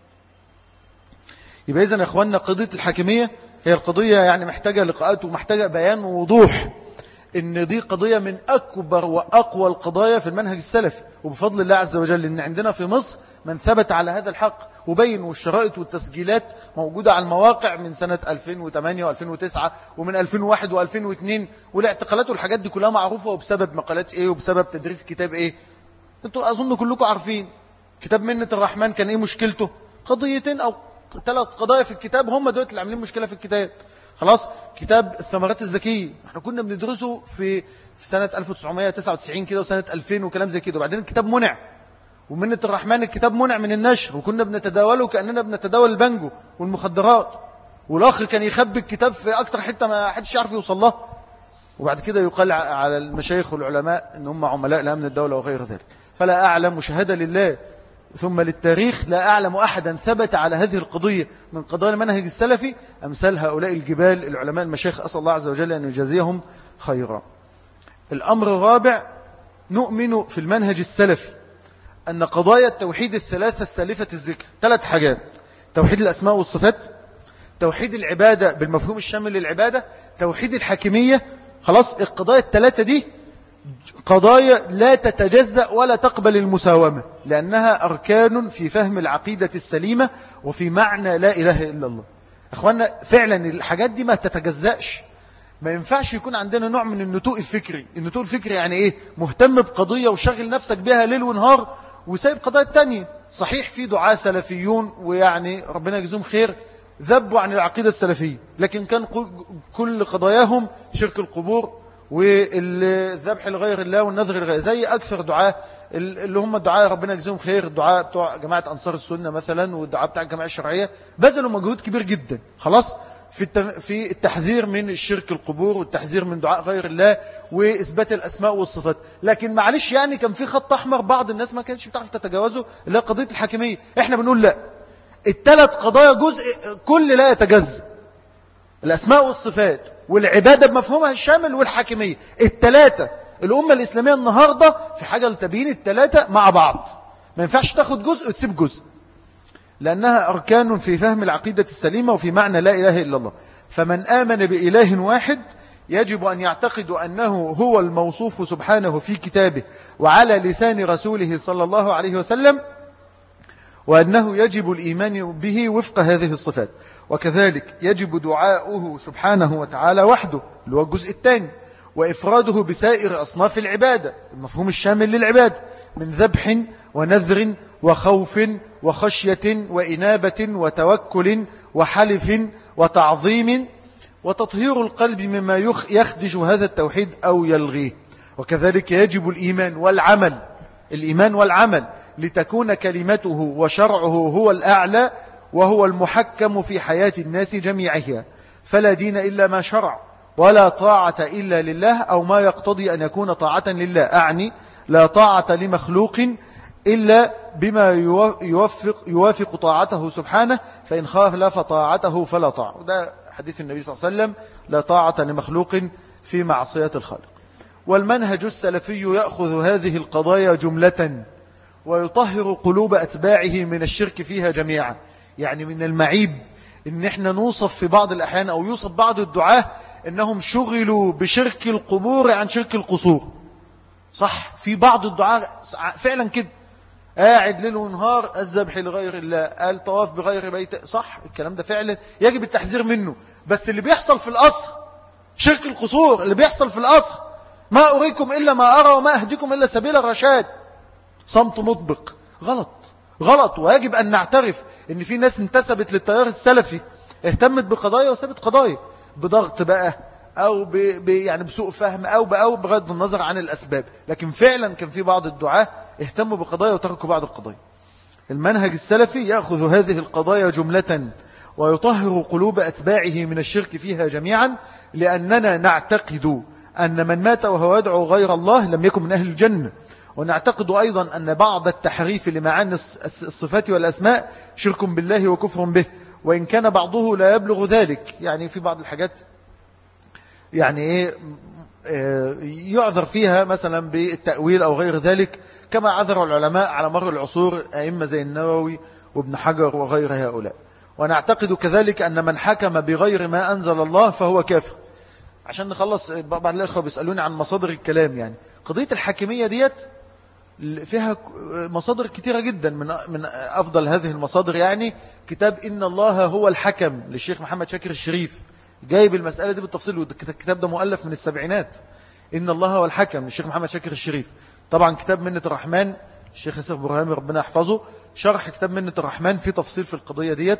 يبقى إذن يا اخواننا قضية الحاكمية هي القضية يعني محتاجة لقاءات ومحتاجة بيان ووضوح ان دي قضية من اكبر واقوى القضايا في المنهج السلفي، وبفضل الله عز وجل ان عندنا في مصر من ثبت على هذا الحق وبين، والشرائط والتسجيلات موجودة على المواقع من سنة 2008 و2009 ومن 2001 و2002، والاعتقالات والحاجات دي كلها معروفة وبسبب مقالات ايه وبسبب تدريس كتاب ايه. انتوا اظن كلكم عارفين كتاب منة الرحمن كان ايه مشكلته؟ قضيتين او 3 قضايا في الكتاب هم دول اللي عاملين مشكلة في الكتاب. خلاص كتاب الثمرات الزكية احنا كنا بندرسه في سنة 1999 كده وسنة 2000 وكلام زي كده، وبعدين الكتاب منع، ومنة الرحمن الكتاب منع من النشر وكنا بنتداوله كأننا بنتداول البنجو والمخدرات، والأخ كان يخبي الكتاب في أكتر حتة ما حدش يعرف يوصل له، وبعد كده يقال على المشايخ والعلماء ان هم عملاء لأمن الدولة وغير ذلك. فلا أعلم شهادة لله ثم للتاريخ لا أعلم أحدا ثبت على هذه القضية من قضايا المنهج السلفي أمثال هؤلاء الجبال العلماء المشايخ، أسأل الله عز وجل أن يجازيهم خيرا. الأمر الرابع، نؤمن في المنهج السلفي أن قضايا التوحيد الثلاثة السالفة الذكر 3 حاجات: توحيد الأسماء والصفات، توحيد العبادة بالمفهوم الشامل للعبادة، توحيد الحاكمية. خلاص القضايا ال3 دي قضايا لا تتجزأ ولا تقبل المساومة، لأنها أركان في فهم العقيدة السليمة وفي معنى لا إله إلا الله. أخوانا فعلا الحاجات دي ما تتجزأش، ما ينفعش يكون عندنا نوع من النتوء الفكري. النتوء الفكري يعني إيه؟ مهتم بقضية وشغل نفسك بها ليل ونهار وسايب قضايا التانية. صحيح في دعاة سلفيون ويعني ربنا يجزيهم خير ذبوا عن العقيدة السلفية، لكن كان كل قضاياهم شرك القبور والذبح لغير الله والنذر لغير، زي أكثر دعاة اللي هم الدعاء ربنا يجزيهم خير، الدعاء بتوع جماعة أنصار السنة مثلا والدعاء بتاع الجماعة الشرعية، بذلوا مجهود كبير جدا خلاص في التحذير من الشرك القبور والتحذير من دعاء غير الله وإثبات الأسماء والصفات. لكن معلش يعني كان في خط أحمر بعض الناس ما كانش بتعرف تتجاوزه، اللي هي قضية الحاكمية. احنا بنقول لا، الثلاث قضايا جزء كل لا يتجزأ، الأسماء والصفات والعبادة بمفهومها الشامل والحاكمية، الثلاثة. الأمة الإسلامية النهاردة في حاجة لتبيين الثلاثة مع بعض، ما ينفعش تاخد جزء وتسيب جزء، لأنها أركان في فهم العقيدة السليمة وفي معنى لا إله إلا الله. فمن آمن بإله واحد يجب أن يعتقد أنه هو الموصوف سبحانه في كتابه وعلى لسان رسوله صلى الله عليه وسلم، وأنه يجب الإيمان به وفق هذه الصفات. وكذلك يجب دعاؤه سبحانه وتعالى وحده اللي هو الجزء الثاني، وإفراده بسائر أصناف العبادة المفهوم الشامل للعبادة من ذبح ونذر وخوف وخشية وإنابة وتوكل وحلف وتعظيم، وتطهير القلب مما يخدش هذا التوحيد أو يلغيه. وكذلك يجب الإيمان والعمل لتكون كلمته وشرعه هو الأعلى وهو المحكم في حياة الناس جميعها، فلا دين إلا ما شرع ولا طاعة إلا لله، أو ما يقتضي أن يكون طاعة لله، أعني لا طاعة لمخلوق إلا بما يوافق طاعته سبحانه، فإن خالف طاعته فلا طاعة. وده حديث النبي صلى الله عليه وسلم: لا طاعة لمخلوق في معصية الخالق. والمنهج السلفي يأخذ هذه القضايا جملة ويطهر قلوب أتباعه من الشرك فيها جميعا. يعني من المعيب إن احنا نوصف في بعض الأحيان أو يوصف بعض الدعاة إنهم شغلوا بشرك القبور عن شرك القصور. صح، في بعض الدعاة فعلا كده، قاعد ليل ونهار الذبح لغير الله، الطواف بغير بيت. صح، الكلام ده فعلا يجب التحذير منه. بس اللي بيحصل في الأصل شرك القصور، اللي بيحصل في الأصل ما أريكم إلا ما أرى وما أهديكم إلا سبيل الرشاد، صمت مطبق. غلط. ويجب أن نعترف أن في ناس انتسبت للتيار السلفي اهتمت بقضايا وسابت قضايا بضغط بقى أو يعني بسوء فهم أو بغض النظر عن الأسباب، لكن فعلا كان في بعض الدعاة اهتموا بقضايا وتركوا بعض القضايا. المنهج السلفي يأخذ هذه القضايا جملة ويطهر قلوب أتباعه من الشرك فيها جميعا، لأننا نعتقد أن من مات وهو يدعو غير الله لم يكن من أهل الجنة. ونعتقد أيضا أن بعض التحريف لمعاني الصفات والأسماء شرك بالله وكفر به، وإن كان بعضه لا يبلغ ذلك. يعني في بعض الحاجات يعني يعذر فيها مثلا بالتأويل أو غير ذلك، كما عذر العلماء على مر العصور أئمة زي النووي وابن حجر وغير هؤلاء. ونعتقد كذلك أن من حكم بغير ما أنزل الله فهو كافر. عشان نخلص، بعض الأخوة بيسألوني عن مصادر الكلام. يعني قضية الحاكمية ديت فيها مصادر كتيرة جدا، من أفضل هذه المصادر يعني كتاب إن الله هو الحكم للشيخ محمد شاكر الشريف، جايب المسألة دي بالتفصيل. والكتاب ده مؤلف من السبعينات، إن الله هو الحكم للشيخ محمد شاكر الشريف. طبعا كتاب منة الرحمن الشيخ ياسر برهامي ربنا يحفظه، شرح كتاب منة الرحمن في تفصيل في القضية ديت.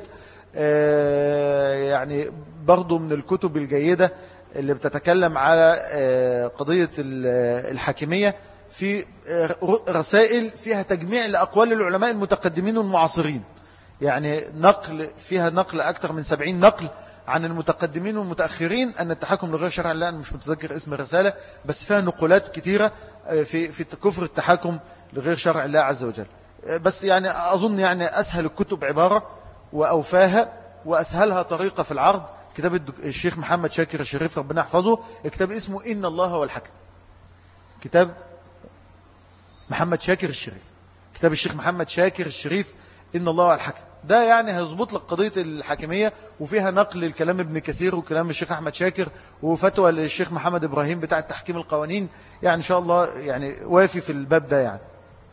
يعني برضو من الكتب الجيدة اللي بتتكلم على قضية الحاكمية، في رسائل فيها تجميع لأقوال العلماء المتقدمين والمعاصرين. يعني فيها نقل أكثر من 70 نقل عن المتقدمين والمتأخرين أن التحكم لغير شرع الله. أنا مش متذكر اسم الرسالة، بس فيها نقولات كثيرة في كفر التحكم لغير شرع الله عز وجل. بس يعني أظن يعني أسهل الكتب عبارة وأوفاها وأسهلها طريقة في العرض كتاب الشيخ محمد شاكر الشريف ربنا يحفظه، كتاب اسمه إن الله هو الحكم. كتاب محمد شاكر الشريف، كتاب الشيخ محمد شاكر الشريف إن الله هو الحكم. ده يعني هيظبط لك قضية الحاكمية، وفيها نقل الكلام ابن كثير وكلام الشيخ أحمد شاكر وفتوى للشيخ محمد إبراهيم بتاع تحكيم القوانين. يعني إن شاء الله يعني وافي في الباب ده يعني.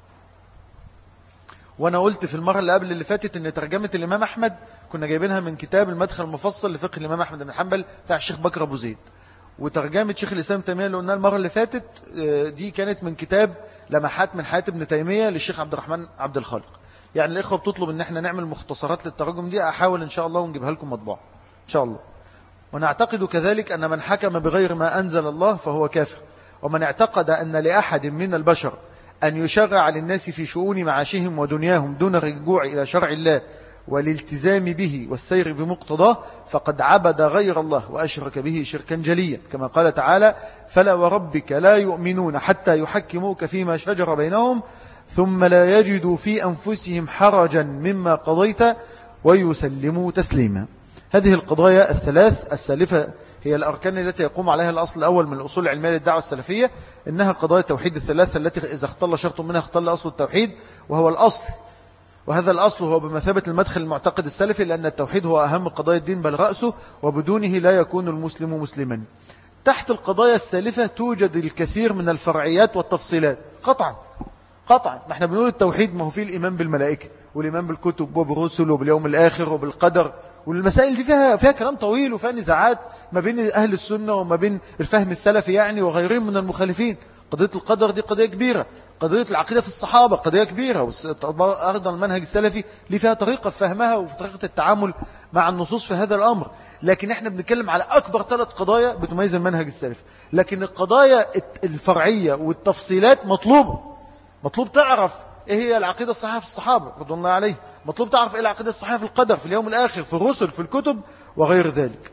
وأنا قلت في المرة اللي قبل اللي فاتت أن ترجمة الإمام أحمد كنا جايبينها من كتاب المدخل المفصل لفقه الإمام أحمد بن حنبل بتاع الشيخ بكر أبو زيد، وترجمة شيخ الإسلام تيمية اللي قلنا المرة اللي فاتت دي كانت من كتاب لمحات من حياة ابن تيمية للشيخ عبد الرحمن عبد الخالق. يعني الإخوة بتطلب إن احنا نعمل مختصرات للترجم دي، أحاول إن شاء الله ونجيبها لكم مطبوعة إن شاء الله. ونعتقد كذلك أن من حكم بغير ما أنزل الله فهو كافر، ومن اعتقد أن لأحد من البشر أن يشرع للناس في شؤون معاشهم ودنياهم دون الرجوع إلى شرع الله والالتزام به والسير بمقتضاه فقد عبد غير الله وأشرك به شركا جليا، كما قال تعالى: فلا وربك لا يؤمنون حتى يحكموك فيما شجر بينهم ثم لا يجدوا في أنفسهم حرجا مما قضيت ويسلموا تسليما. هذه القضايا الثلاث السالفة هي الأركان التي يقوم عليها الأصل الأول من الأصول العلمية للدعوة السلفية، إنها قضايا التوحيد الثلاثة التي إذا اختل شرط منها اختل أصل التوحيد، وهو الأصل، وهذا الأصل هو بمثابة المدخل المعتقد السلفي، لأن التوحيد هو أهم قضايا الدين بل رأسه، وبدونه لا يكون المسلم مسلما. تحت القضايا السالفة توجد الكثير من الفرعيات والتفصيلات قطعا. ما احنا بنقول التوحيد ما هو فيه الإيمان بالملائكة والإيمان بالكتب وبالرسل وباليوم الآخر وبالقدر، والمسائل دي فيها كلام طويل وفيها نزاعات ما بين أهل السنة وما بين الفهم السلفي يعني وغيرهم من المخالفين. قضية القدر دي قضية كبيرة، قضية العقيدة في الصحابة قضية كبيرة، أيضا المنهج السلفي اللي فيها طريقة فهمها وفي طريقة التعامل مع النصوص في هذا الأمر. لكن احنا بنتكلم على أكبر 3 قضايا بتميز المنهج السلفي، لكن القضايا الفرعية والتفصيلات مطلوب تعرف ايه هي العقيدة الصحيحة في الصحابة رضي الله عليه، مطلوب تعرف ايه العقيدة الصحيحة في القدر، في اليوم الآخر، في الرسل، في الكتب وغير ذلك.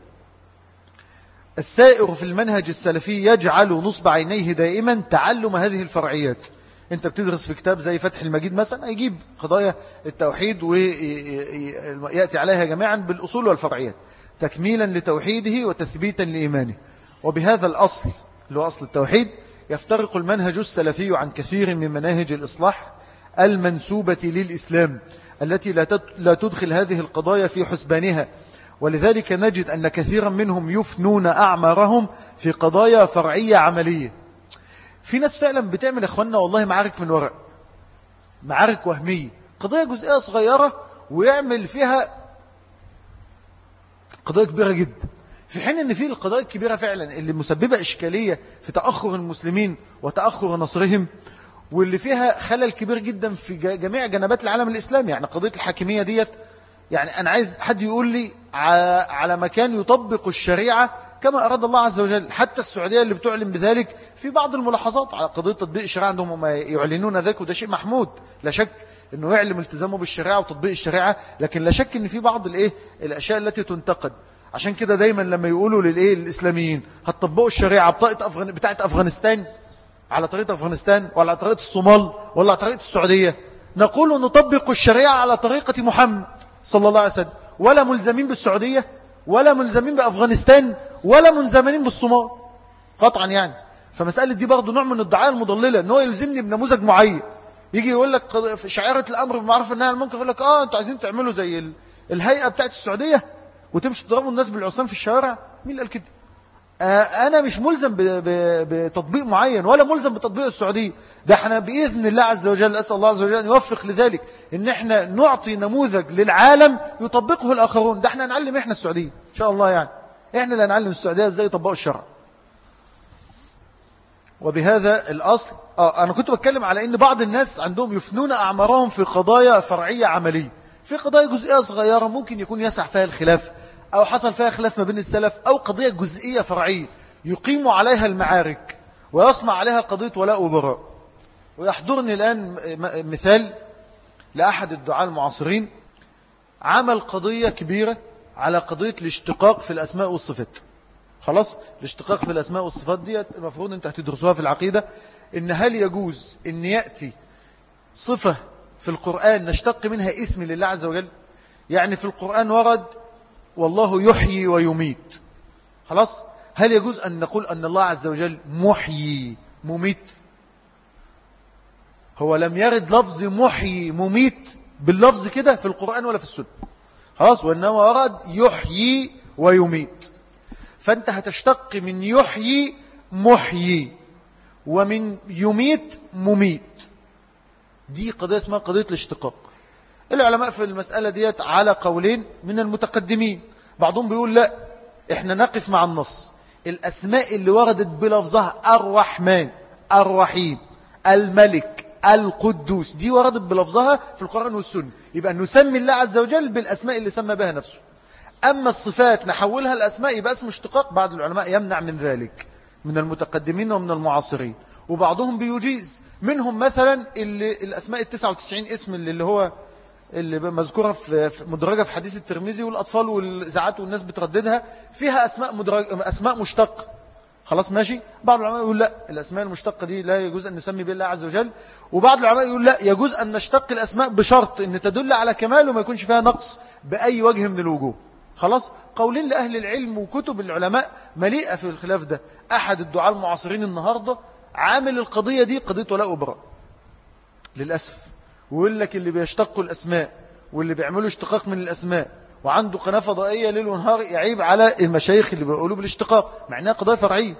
السائر في المنهج السلفي يجعل نصب عينيه دائما تعلم هذه الفرعيات. انت بتدرس في كتاب زي فتح المجيد مثلا، يجيب قضايا التوحيد ويأتي عليها جميعا بالأصول والفرعيات تكميلا لتوحيده وتثبيتا لإيمانه. وبهذا الأصل اللي هو أصل التوحيد يفترق المنهج السلفي عن كثير من مناهج الإصلاح المنسوبة للإسلام التي لا تدخل هذه القضايا في حسبانها، ولذلك نجد أن كثيرا منهم يفنون أعمارهم في قضايا فرعية عملية. في ناس فعلا بتعمل إخواننا والله معارك من ورق، معارك وهمية، قضايا جزئية صغيرة ويعمل فيها قضايا كبيرة جدا، في حين أن في القضايا الكبيرة فعلا اللي مسببة إشكالية في تأخر المسلمين وتأخر نصرهم، واللي فيها خلل كبير جدا في جميع جنبات العالم الإسلامي. يعني قضية الحاكمية ديت، يعني أنا عايز حد يقول لي على مكان يطبق الشريعة كما أراد الله عز وجل. حتى السعودية اللي بتعلن بذلك في بعض الملاحظات على قضية تطبيق الشريعة عندهم، هم يعلنون ذلك وده شيء محمود، لا شك أنه يعلم التزامه بالشريعة وتطبيق الشريعة، لكن لا شك أن في بعض الأشياء التي تنتقد. عشان كده دايما لما يقولوا للإسلاميين هتطبقوا الشريعة بتاعت أفغانستان على طريقة أفغانستان ولا على طريقة الصومال ولا على طريقة السعودية، نقول نطبق الشريعة على طريقة محمد صلى الله عليه وسلم، ولا ملزمين بالسعودية ولا ملزمين بأفغانستان ولا ملزمين بالصومال قطعا. يعني فمسألة دي برضو نوع من الدعاية المضللة، أنه يلزمني بنموذج معين، يجي يقول لك في شعيرة الأمر بالمعروف والنهي عن المنكر، يقول لك أنتوا عايزين تعملوا زي الهيئة بتاعت السعودية وتمشي تضربوا الناس بالعصام في الشوارع. مين قال كده؟ أنا مش ملزم بتطبيق معين ولا ملزم بتطبيق السعودية، ده احنا بإذن الله عز وجل أسأل الله عز وجل أن يوفق لذلك، إن احنا نعطي نموذج للعالم يطبقه الآخرون. ده احنا نعلم احنا السعودية إن شاء الله، يعني احنا اللي نعلم السعودية ازاي يطبقوا الشرع. وبهذا الأصل أنا كنت بتكلم على إن بعض الناس عندهم يفنون أعمارهم في قضايا فرعية عملية، في قضايا جزئية صغيرة ممكن يكون يسع فيها الخلاف أو حصل فيها خلاف ما بين السلف، أو قضية جزئية فرعية يقيم عليها المعارك ويصنع عليها قضية ولاء وبراء. ويحضرني الآن مثال لأحد الدعاة المعاصرين عمل قضية كبيرة على قضية الاشتقاق في الأسماء والصفات. خلاص، الاشتقاق في الأسماء والصفات دي المفروض أنت هتدرسوها في العقيدة، إن هل يجوز أن يأتي صفة في القرآن نشتق منها اسم لله عز وجل؟ يعني في القرآن ورد والله يحيي ويميت، خلاص، هل يجوز أن نقول أن الله عز وجل محيي مميت؟ هو لم يرد لفظ محيي مميت باللفظ كده في القرآن ولا في السنة، خلاص، وإنما ورد يحيي ويميت. فأنت هتشتق من يحيي محيي ومن يميت مميت. دي قضية اسمها قضية الاشتقاق. العلماء في المسألة ديت على قولين من المتقدمين، بعضهم بيقول لا، احنا نقف مع النص، الأسماء اللي وردت بلفظها الرحمن، الرحيم، الملك، القدوس، دي وردت بلفظها في القرآن والسنة، يبقى نسمي الله عز وجل بالأسماء اللي سمى بها نفسه. أما الصفات نحولها الأسماء يبقى اسم اشتقاق، بعض العلماء يمنع من ذلك من المتقدمين ومن المعاصرين، وبعضهم بيجيز منهم مثلا اللي الأسماء 99 اسم اللي هو اللي مذكورة في مدرجة في حديث الترمذي، والأطفال والإذاعات والناس بترددها فيها أسماء مشتقة. خلاص ماشي. بعض العلماء يقول لا، الأسماء المشتقة دي لا يجوز أن نسمي بالله عز وجل، وبعض العلماء يقول لا، يجوز أن نشتق الأسماء بشرط أن تدل على كمال وما يكونش فيها نقص بأي وجه من الوجوه. خلاص. قولين لأهل العلم، وكتب العلماء مليئة في الخلاف ده. أحد الدعاة المعاصرين النهاردة عامل القضية دي قضية ولاء وبراء للأسف، ويقول لك اللي بيشتقوا الأسماء واللي بيعملوا اشتقاق من الأسماء وعنده قناة فضائية ليل ونهار يعيب على المشايخ اللي بيقولوا بالاشتقاق، مع انها قضايا فرعية.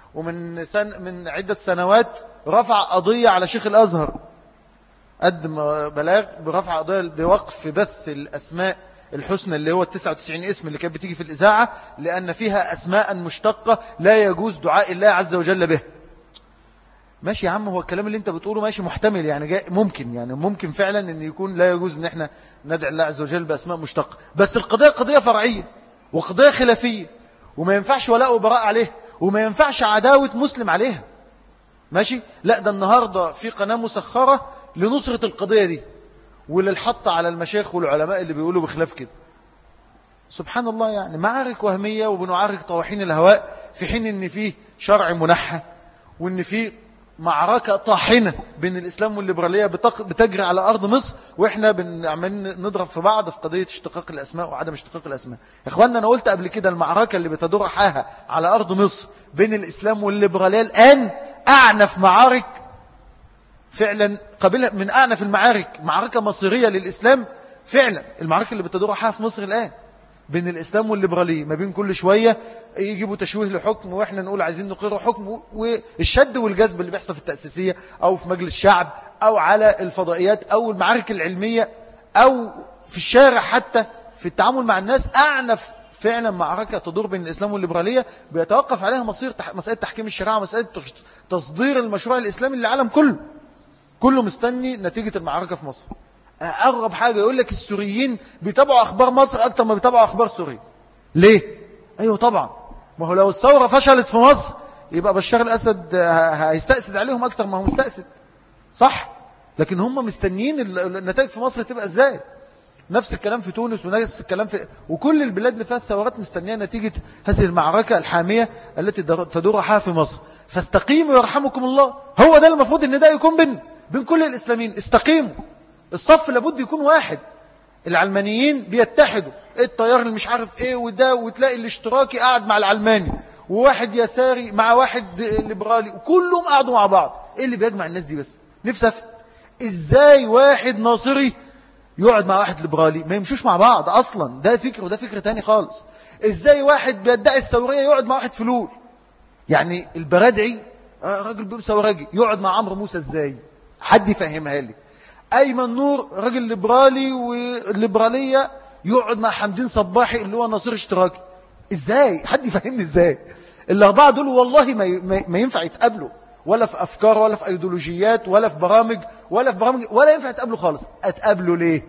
من عدة سنوات رفع قضية على شيخ الأزهر، قدم بلاغ برفع قضية بوقف بث الأسماء الحسنى اللي هو 99 اسم اللي كانت بتيجي في الإذاعة، لأن فيها أسماء مشتقة لا يجوز دعاء الله عز وجل به. ماشي يا عم، هو الكلام اللي انت بتقوله ماشي محتمل، يعني ممكن فعلا ان يكون لا يجوز ان احنا ندعي الله عز وجل بأسماء مشتقة، بس القضية قضية فرعية وقضية خلافية، وما ينفعش ولاء وبراء عليه، وما ينفعش عداوة مسلم عليها. ماشي. لا، ده النهاردة في قناة مسخرة لنصرة القضية دي وللحط على المشايخ والعلماء اللي بيقولوا بخلاف كده. سبحان الله، يعني معارك وهمية وبنعارك طواحين الهواء، في حين ان فيه شرع منحى، وان فيه معركة طاحنة بين الإسلام والليبرالية بتجري على أرض مصر، وإحنا بنعمل نضرب في بعض في قضية اشتقاق الأسماء وعدم اشتقاق الأسماء. يا إخواننا، أنا قلت قبل كده المعركة اللي بتدور حاها على أرض مصر بين الإسلام والليبرالية الآن أعنف معارك فعلا قبلها، من أعنف المعارك، معركة مصيرية للإسلام فعلا. المعركة اللي بتدور حاها في مصر الآن بين الإسلام والليبرالية، ما بين كل شوية يجيبوا تشويه لحكم وإحنا نقول عايزين نقر حكم، والشد والجذب اللي بيحصل في التأسيسية أو في مجلس الشعب أو على الفضائيات أو المعارك العلمية أو في الشارع حتى في التعامل مع الناس. أعنف فعلا معركة تدور بين الإسلام والليبرالية بيتوقف عليها مصير مسألة تحكيم الشريعة، مسألة تصدير المشروع الإسلامي للعالم كله مستني نتيجة المعركة في مصر. أغرب حاجة يقول لك السوريين بيتابعوا أخبار مصر أكتر ما بيتابعوا أخبار سوريا. ليه؟ أيوه طبعا، ما هو لو الثورة فشلت في مصر يبقى بشار الأسد هيستأسد عليهم أكتر ما هو مستأسد، صح؟ لكن هم مستنيين النتائج في مصر تبقى إزاي. نفس الكلام في تونس، ونفس الكلام في وكل البلاد اللي فيها الثورات مستنية نتيجة هذه المعركة الحامية التي تدور حها في مصر. فاستقيموا يرحمكم الله. هو ده المفروض ان ده يكون بين كل الإسلاميين. استقيموا، الصف لابد يكون واحد. العلمانيين بيتحدوا، التيار اللي مش عارف ايه وده، وتلاقي الاشتراكي قاعد مع العلماني، وواحد يساري مع واحد ليبرالي، وكلهم قاعدوا مع بعض. ايه اللي بيجمع الناس دي؟ بس نفسي افهم ازاي واحد ناصري يقعد مع واحد ليبرالي؟ ما يمشوش مع بعض اصلا، ده فكر وده فكر تاني خالص. ازاي واحد بيدعي الثورية يقعد مع واحد فلول؟ يعني البرادعي راجل بيقول ثوراجي يقعد مع عمرو موسى ازاي؟ حد يفهمها لي. أيمن نور راجل ليبرالي والليبرالية يقعد مع حمدين صباحي اللي هو ناصر اشتراكي ازاي؟ حد يفهمني ازاي؟ الأربعة دول والله ما ينفع يتقابلوا، ولا في أفكار ولا في أيديولوجيات ولا في برامج ولا ينفع يتقابلوا خالص. اتقابلوا ليه؟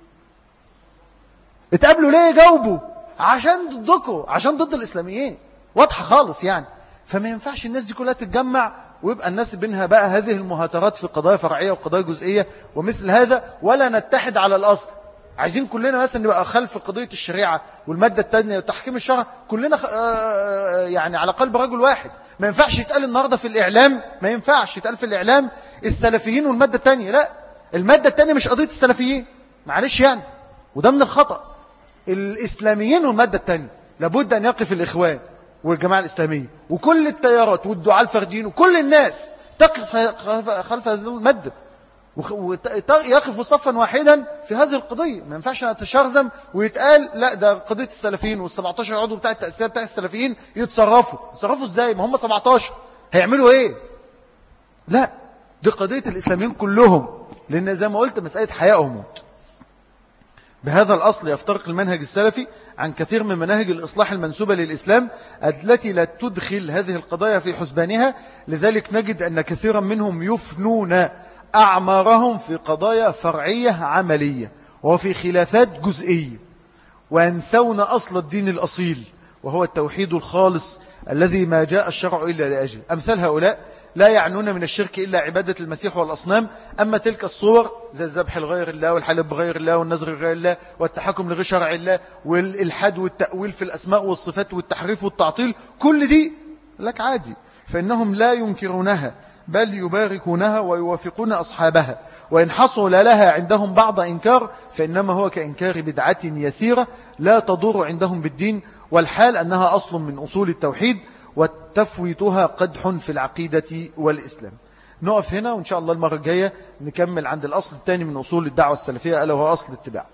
جاوبوا. عشان ضدكم، عشان ضد الإسلاميين، واضحة خالص يعني. فما ينفعش الناس دي كلها تتجمع ويبقى الناس بينها بقى هذه المهاترات في قضايا فرعية وقضايا جزئية ومثل هذا، ولا نتحد على الأصل. عايزين كلنا مثلا نبقى خلف قضية الشريعة والمادة الثانية وتحكيم الشرع، كلنا يعني على قلب رجل واحد. ما ينفعش يتقال النهاردة في الإعلام، ما ينفعش يتقال في الإعلام السلفيين والمادة الثانية. لا، المادة الثانية مش قضية السلفيين، معلش يعني، وده من الخطأ. الإسلاميين والمادة الثانية لابد أن يقف الإخوان والجماعة الإسلامية وكل التيارات والدعاء الفرديين وكل الناس تقف خلف هذه المادة ويقفوا صفا واحدا في هذه القضية. ما ينفعش نتشرذم ويتقال لا ده قضية السلفيين وال17 عضو بتاع التأسيس بتاع السلفيين يتصرفوا ازاي؟ ما هم 17 هيعملوا ايه؟ لا، دي قضية الإسلاميين كلهم، لأن زي ما قلت مسألة حياة وموت. بهذا الأصل يفترق المنهج السلفي عن كثير من مناهج الإصلاح المنسوبة للإسلام التي لا تدخل هذه القضايا في حسبانها. لذلك نجد أن كثيرا منهم يفنون أعمارهم في قضايا فرعية عملية وفي خلافات جزئية، وينسون أصل الدين الأصيل وهو التوحيد الخالص الذي ما جاء الشرع إلا لأجل. أمثال هؤلاء لا يعنون من الشرك إلا عبادة المسيح والأصنام، أما تلك الصور زي الذبح لغير الله والحلف بغير الله والنذر لغير الله والتحكم لغير شرع الله والإلحاد والتأويل في الأسماء والصفات والتحريف والتعطيل، كل دي لك عادي، فإنهم لا ينكرونها بل يباركونها ويوافقون أصحابها، وإن حصل لها عندهم بعض إنكار فإنما هو كإنكار بدعة يسيرة لا تضر عندهم بالدين، والحال أنها أصل من أصول التوحيد وتفويتها قدح في العقيدة والإسلام. نقف هنا وإن شاء الله المرة الجاية نكمل عند الأصل الثاني من أصول الدعوة السلفية ألا وهو أصل الاتباع.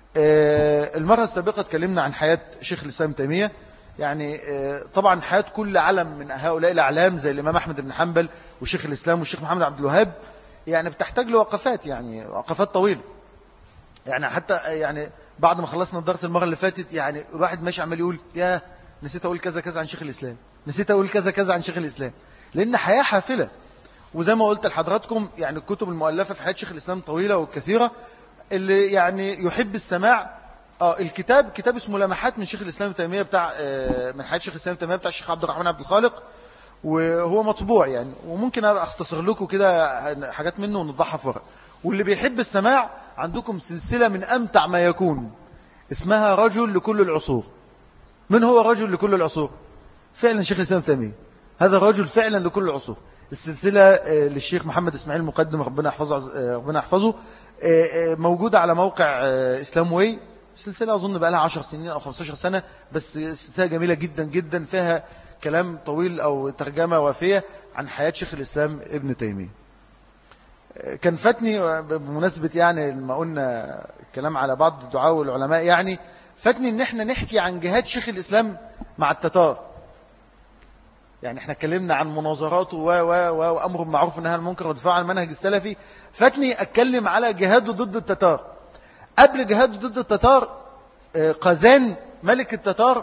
المرة السابقة تكلمنا عن حياة شيخ الإسلام تيمية، يعني طبعا حياة كل علم من هؤلاء الأعلام زي الإمام أحمد بن حنبل وشيخ الإسلام والشيخ محمد عبد الوهاب يعني بتحتاج لوقفات، يعني وقفات طويلة. يعني حتى يعني بعد ما خلصنا الدرس المرة اللي فاتت يعني الواحد ماشي عمال يقول يا نسيت أقول كذا كذا عن شيخ الإسلام، نسيت أقول كذا كذا عن شيخ الإسلام، لأن حياة حافلة. وزي ما قلت لحضراتكم يعني الكتب المؤلفة في حياة شيخ الإسلام طويلة وكثيرة، اللي يعني يحب السماع كتاب اسمه لمحات من شيخ الإسلام تيمية بتاع من حياة شيخ الإسلام تيمية بتاع الشيخ عبد الرحمن عبد الخالق، وهو مطبوع يعني، وممكن أختصر لكم كده حاجات منه ونطبعها في ورق. واللي بيحب السماع عندكم سلسلة من أمتع ما يكون اسمها رجل لكل العصور. من هو رجل لكل العصور؟ فعلا شيخ الإسلام تيمية، هذا رجل فعلا لكل العصور. السلسلة للشيخ محمد إسماعيل المقدم ربنا يحفظه موجودة على موقع إسلام واي. سلسلة أظن بقى لها 10 سنين أو 15 سنة، بس سلسلة جميلة جدا جدا، فيها كلام طويل أو ترجمة وافية عن حياة شيخ الإسلام ابن تيمية. كان فاتني بمناسبة يعني لما قلنا الكلام على بعض الدعاء والعلماء، يعني فاتني ان احنا نحكي عن جهاد شيخ الإسلام مع التتار. يعني احنا اتكلمنا عن مناظراته وأمر بالمعروف والنهي عن المنكر ودفاع عن المنهج السلفي، فاتني اتكلم على جهاده ضد التتار. قبل جهاده ضد التتار قازان ملك التتار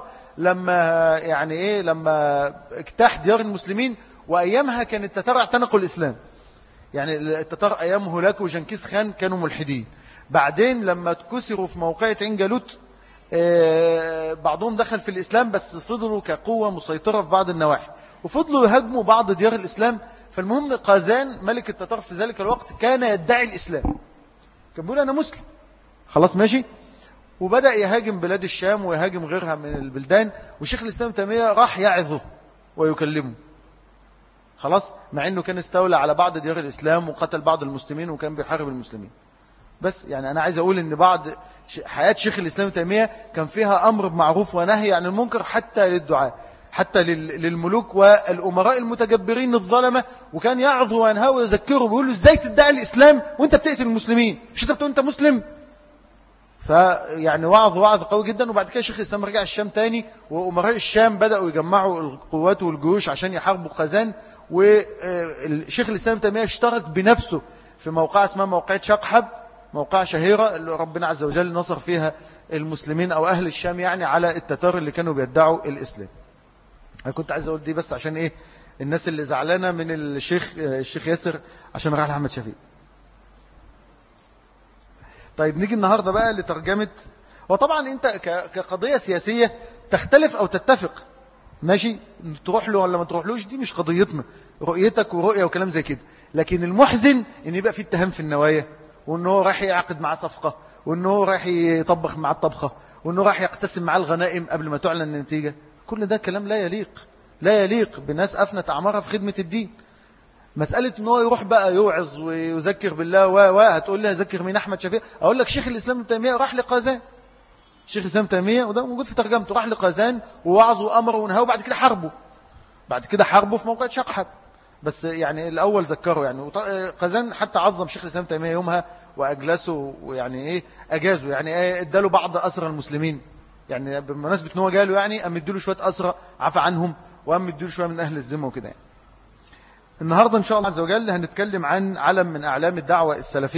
لما اجتاح ديار المسلمين، وأيامها كان التتار اعتنقوا الإسلام. يعني التتار أيام هولاكو وجنكيز خان كانوا ملحدين. بعدين لما اتكسروا في موقعة عين جالوت بعضهم دخل في الإسلام، بس فضلوا كقوة مسيطرة في بعض النواحي وفضلوا يهاجموا بعض ديار الإسلام. فالمهم قازان ملك التتار في ذلك الوقت كان يدعي الإسلام، كان بيقول أنا مسلم خلاص ماشي، وبدأ يهاجم بلاد الشام ويهاجم غيرها من البلدان، وشيخ الإسلام تيمية راح يعظه ويكلمه خلاص، مع أنه كان استولى على بعض ديار الإسلام وقتل بعض المسلمين وكان بيحارب المسلمين. بس يعني أنا عايز أقول أن بعض حياة شيخ الإسلام تيمية كان فيها أمر بمعروف ونهي عن المنكر حتى للدعاء، حتى للملوك والأمراء المتجبرين الظلمة، وكان يعظ وينهى ويذكره ويقول له إزاي تدعي الإسلام وأنت بتقتل المسلمين، مش أنت بتقول أنت مسلم؟ فيعني وعظ قوي جدا. وبعد كده شيخ الإسلام رجع الشام تاني، وأمراء الشام بدأوا يجمعوا القوات والجيوش عشان يحاربوا قازان، وشيخ الإسلام تيمية اشترك بنفسه في موقع اسمها موقعة شقحب، موقع شهيرة اللي ربنا عز وجل نصر فيها المسلمين أو أهل الشام يعني على التتار اللي كانوا بيدعوا الإسلام. أنا كنت عايز أقول دي بس عشان الناس اللي زعلانة من الشيخ ياسر عشان راح لأحمد شفيق. طيب نيجي النهاردة بقى لترجمة. وطبعا انت كقضية سياسية تختلف او تتفق ماشي، تروح له ولا ما تروحلوش دي مش قضيتنا، رؤيتك ورؤية وكلام زي كده. لكن المحزن ان يبقى فيه اتهام في النوايا، وانه هو رايح يعقد معاه صفقة، وانه هو رايح يطبخ معاه الطبخة، وانه رايح يقتسم معاه الغنائم قبل ما تعلن النتيجة. كل ده كلام لا يليق بناس أفنت أعمارها في خدمة الدين. مسألة ان هو يروح بقى يوعظ ويذكر بالله هتقول لي هذكر مين؟ أحمد شفيق؟ أقول لك شيخ الإسلام ابن تيمية راح لقازان، شيخ الإسلام تيمية وده موجود في ترجمته، راح لقازان ووعظ وأمر ونهى، وبعد كده حربه في موقع شقحب. بس يعني الأول ذكره يعني قازان حتى عظم شيخ الإسلام تيمية يومها وأجلسه، ويعني أجازه يعني اداله بعض أسرى المسلمين، يعني بمناسبة ان هو جاله يعني أم اداله شوية أسرى عفى عنهم، وأم اداله شوية من أهل الذمة وكده يعني. النهاردة إن شاء الله عز وجل هنتكلم عن علم من أعلام الدعوة السلفية،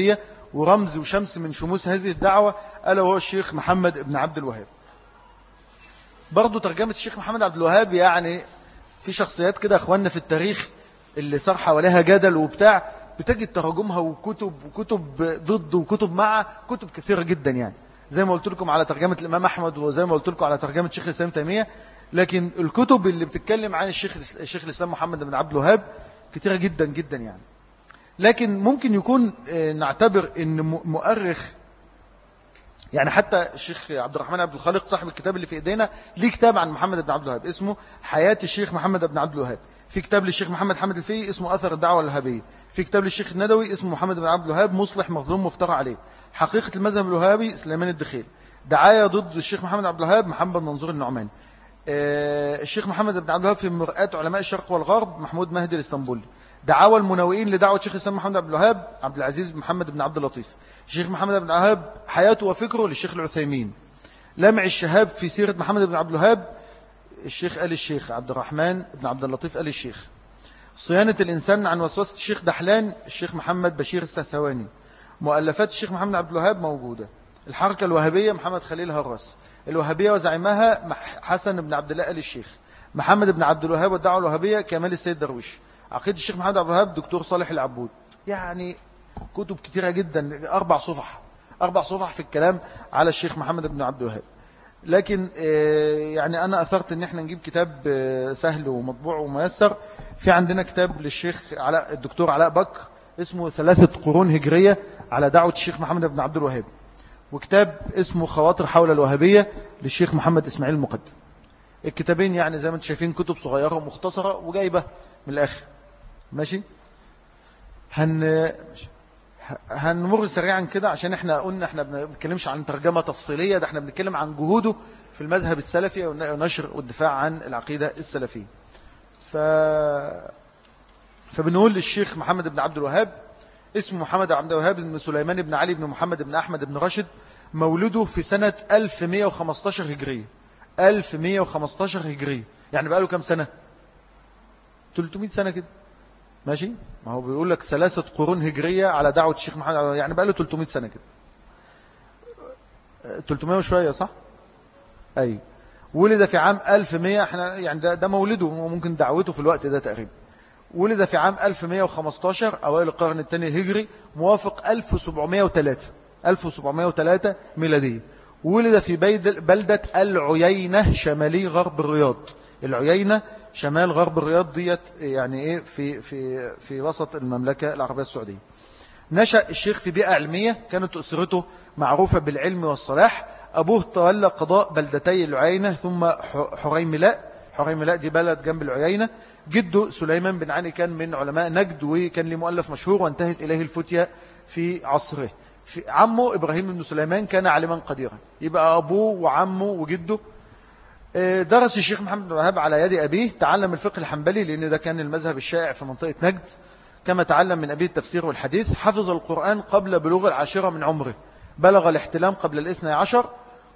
ورمز وشمس من شموس هذه الدعوة، ألا وهو الشيخ محمد بن عبد الوهاب. برضو ترجمة الشيخ محمد عبد الوهاب، يعني في شخصيات كده أخواننا في التاريخ اللي صار حواليها جدل وبتاع، بتجد تراجمها وكتب ضد وكتب مع، كتب كثيرة جدا، يعني زي ما قلت لكم على ترجمة الإمام أحمد، وزي ما قلت لكم على ترجمة الشيخ الإسلام تيمية. لكن الكتب اللي بتتكلم عن الشيخ الإسلام محمد بن عبد الوهاب كثيرة جدا جدا يعني. لكن ممكن يكون نعتبر ان مؤرخ، يعني حتى الشيخ عبد الرحمن عبد الخالق صاحب الكتاب اللي في ايدينا ليه كتاب عن محمد بن عبد الوهاب اسمه حياة الشيخ محمد بن عبد الوهاب. في كتاب للشيخ محمد حمد الفقي اسمه أثر الدعوة الوهابية. في كتاب للشيخ الندوي اسمه محمد بن عبد الوهاب مصلح مظلوم مفترى عليه. حقيقة المذهب الوهابي سليمان الدخيل. دعاية ضد الشيخ محمد عبد الوهاب محمد منظور النعمان. الشيخ محمد بن عبد الوهاب في مرآة علماء الشرق والغرب محمود مهدي الاسطنبولي. دعاوى المناوئين لدعوة الشيخ الإسلام محمد عبد الوهاب عبد العزيز محمد بن عبد اللطيف. الشيخ محمد بن عبد الوهاب حياته وفكره للشيخ العثيمين. لمع الشهاب في سيرة محمد بن عبد الوهاب الشيخ آل الشيخ عبد الرحمن بن عبد اللطيف آل الشيخ. صيانة الإنسان عن وسوسة الشيخ دحلان الشيخ محمد بشير السهسواني. مؤلفات الشيخ محمد عبد الوهاب موجودة. الحركة الوهابية محمد خليل هرس. الوهابية وزعيمها حسن بن عبد الله آل الشيخ. محمد بن عبد الوهاب والدعوة الوهابية كمال السيد درويش. عقيدة الشيخ محمد عبد الوهاب دكتور صالح العبود. يعني كتب كتيرة جدا، 4 صفح في الكلام على الشيخ محمد بن عبد الوهاب. لكن يعني أنا أثرت أن احنا نجيب كتاب سهل ومطبوع وميسر. في عندنا كتاب للشيخ الدكتور علاء بكر اسمه 3 قرون هجرية على دعوة الشيخ محمد بن عبد الوهاب، وكتاب اسمه خواطر حول الوهابية للشيخ محمد إسماعيل المقدم. الكتابين يعني زي ما انتم شايفين كتب صغيرة ومختصرة وجايبة من الآخر. ماشي. هنمر سريعا كده عشان احنا قلنا احنا بنتكلمش عن ترجمة تفصيلية، ده احنا بنتكلم عن جهوده في المذهب السلفي ونشر والدفاع عن العقيدة السلفية. فبنقول للشيخ محمد بن عبد الوهاب اسمه محمد عبد الوهاب بن سليمان بن علي بن محمد بن أحمد بن رشد. مولده في سنة 1115 هجرية. 1115 هجرية يعني بقى له كم سنة؟ 300 سنة كده. ماشي. ما هو بيقول لك 3 قرون هجرية على دعوة الشيخ محمد، يعني بقى له 300 سنة كده. 300 وشوية صح؟ أي. ولد في عام 1100، احنا يعني ده مولده وممكن دعوته في الوقت ده تقريبا. ولد في عام 1115 أوائل القرن الثاني الهجري موافق 1703 ميلادية. ولد في بلدة العيينة شمالي غرب الرياض. العيينة شمال غرب الرياض ديت يعني ايه في وسط المملكة العربية السعودية. نشأ الشيخ في بيئة علمية، كانت أسرته معروفة بالعلم والصلاح. أبوه تولى قضاء بلدتي العيينة ثم حريملاء دي بلد جنب العيينة. جده سليمان بن علي كان من علماء نجد وكان له مؤلف مشهور وانتهت إليه الفتية في عصره. في عمه إبراهيم بن سليمان كان عالما قديرا. يبقى أبوه وعمه وجده. درس الشيخ محمد بن الوهاب على يد أبيه. تعلم الفقه الحنبلي لأن ده كان المذهب الشائع في منطقة نجد، كما تعلم من أبيه التفسير والحديث. حفظ القرآن قبل بلوغ 10 من عمره. بلغ الاحتلام قبل 12.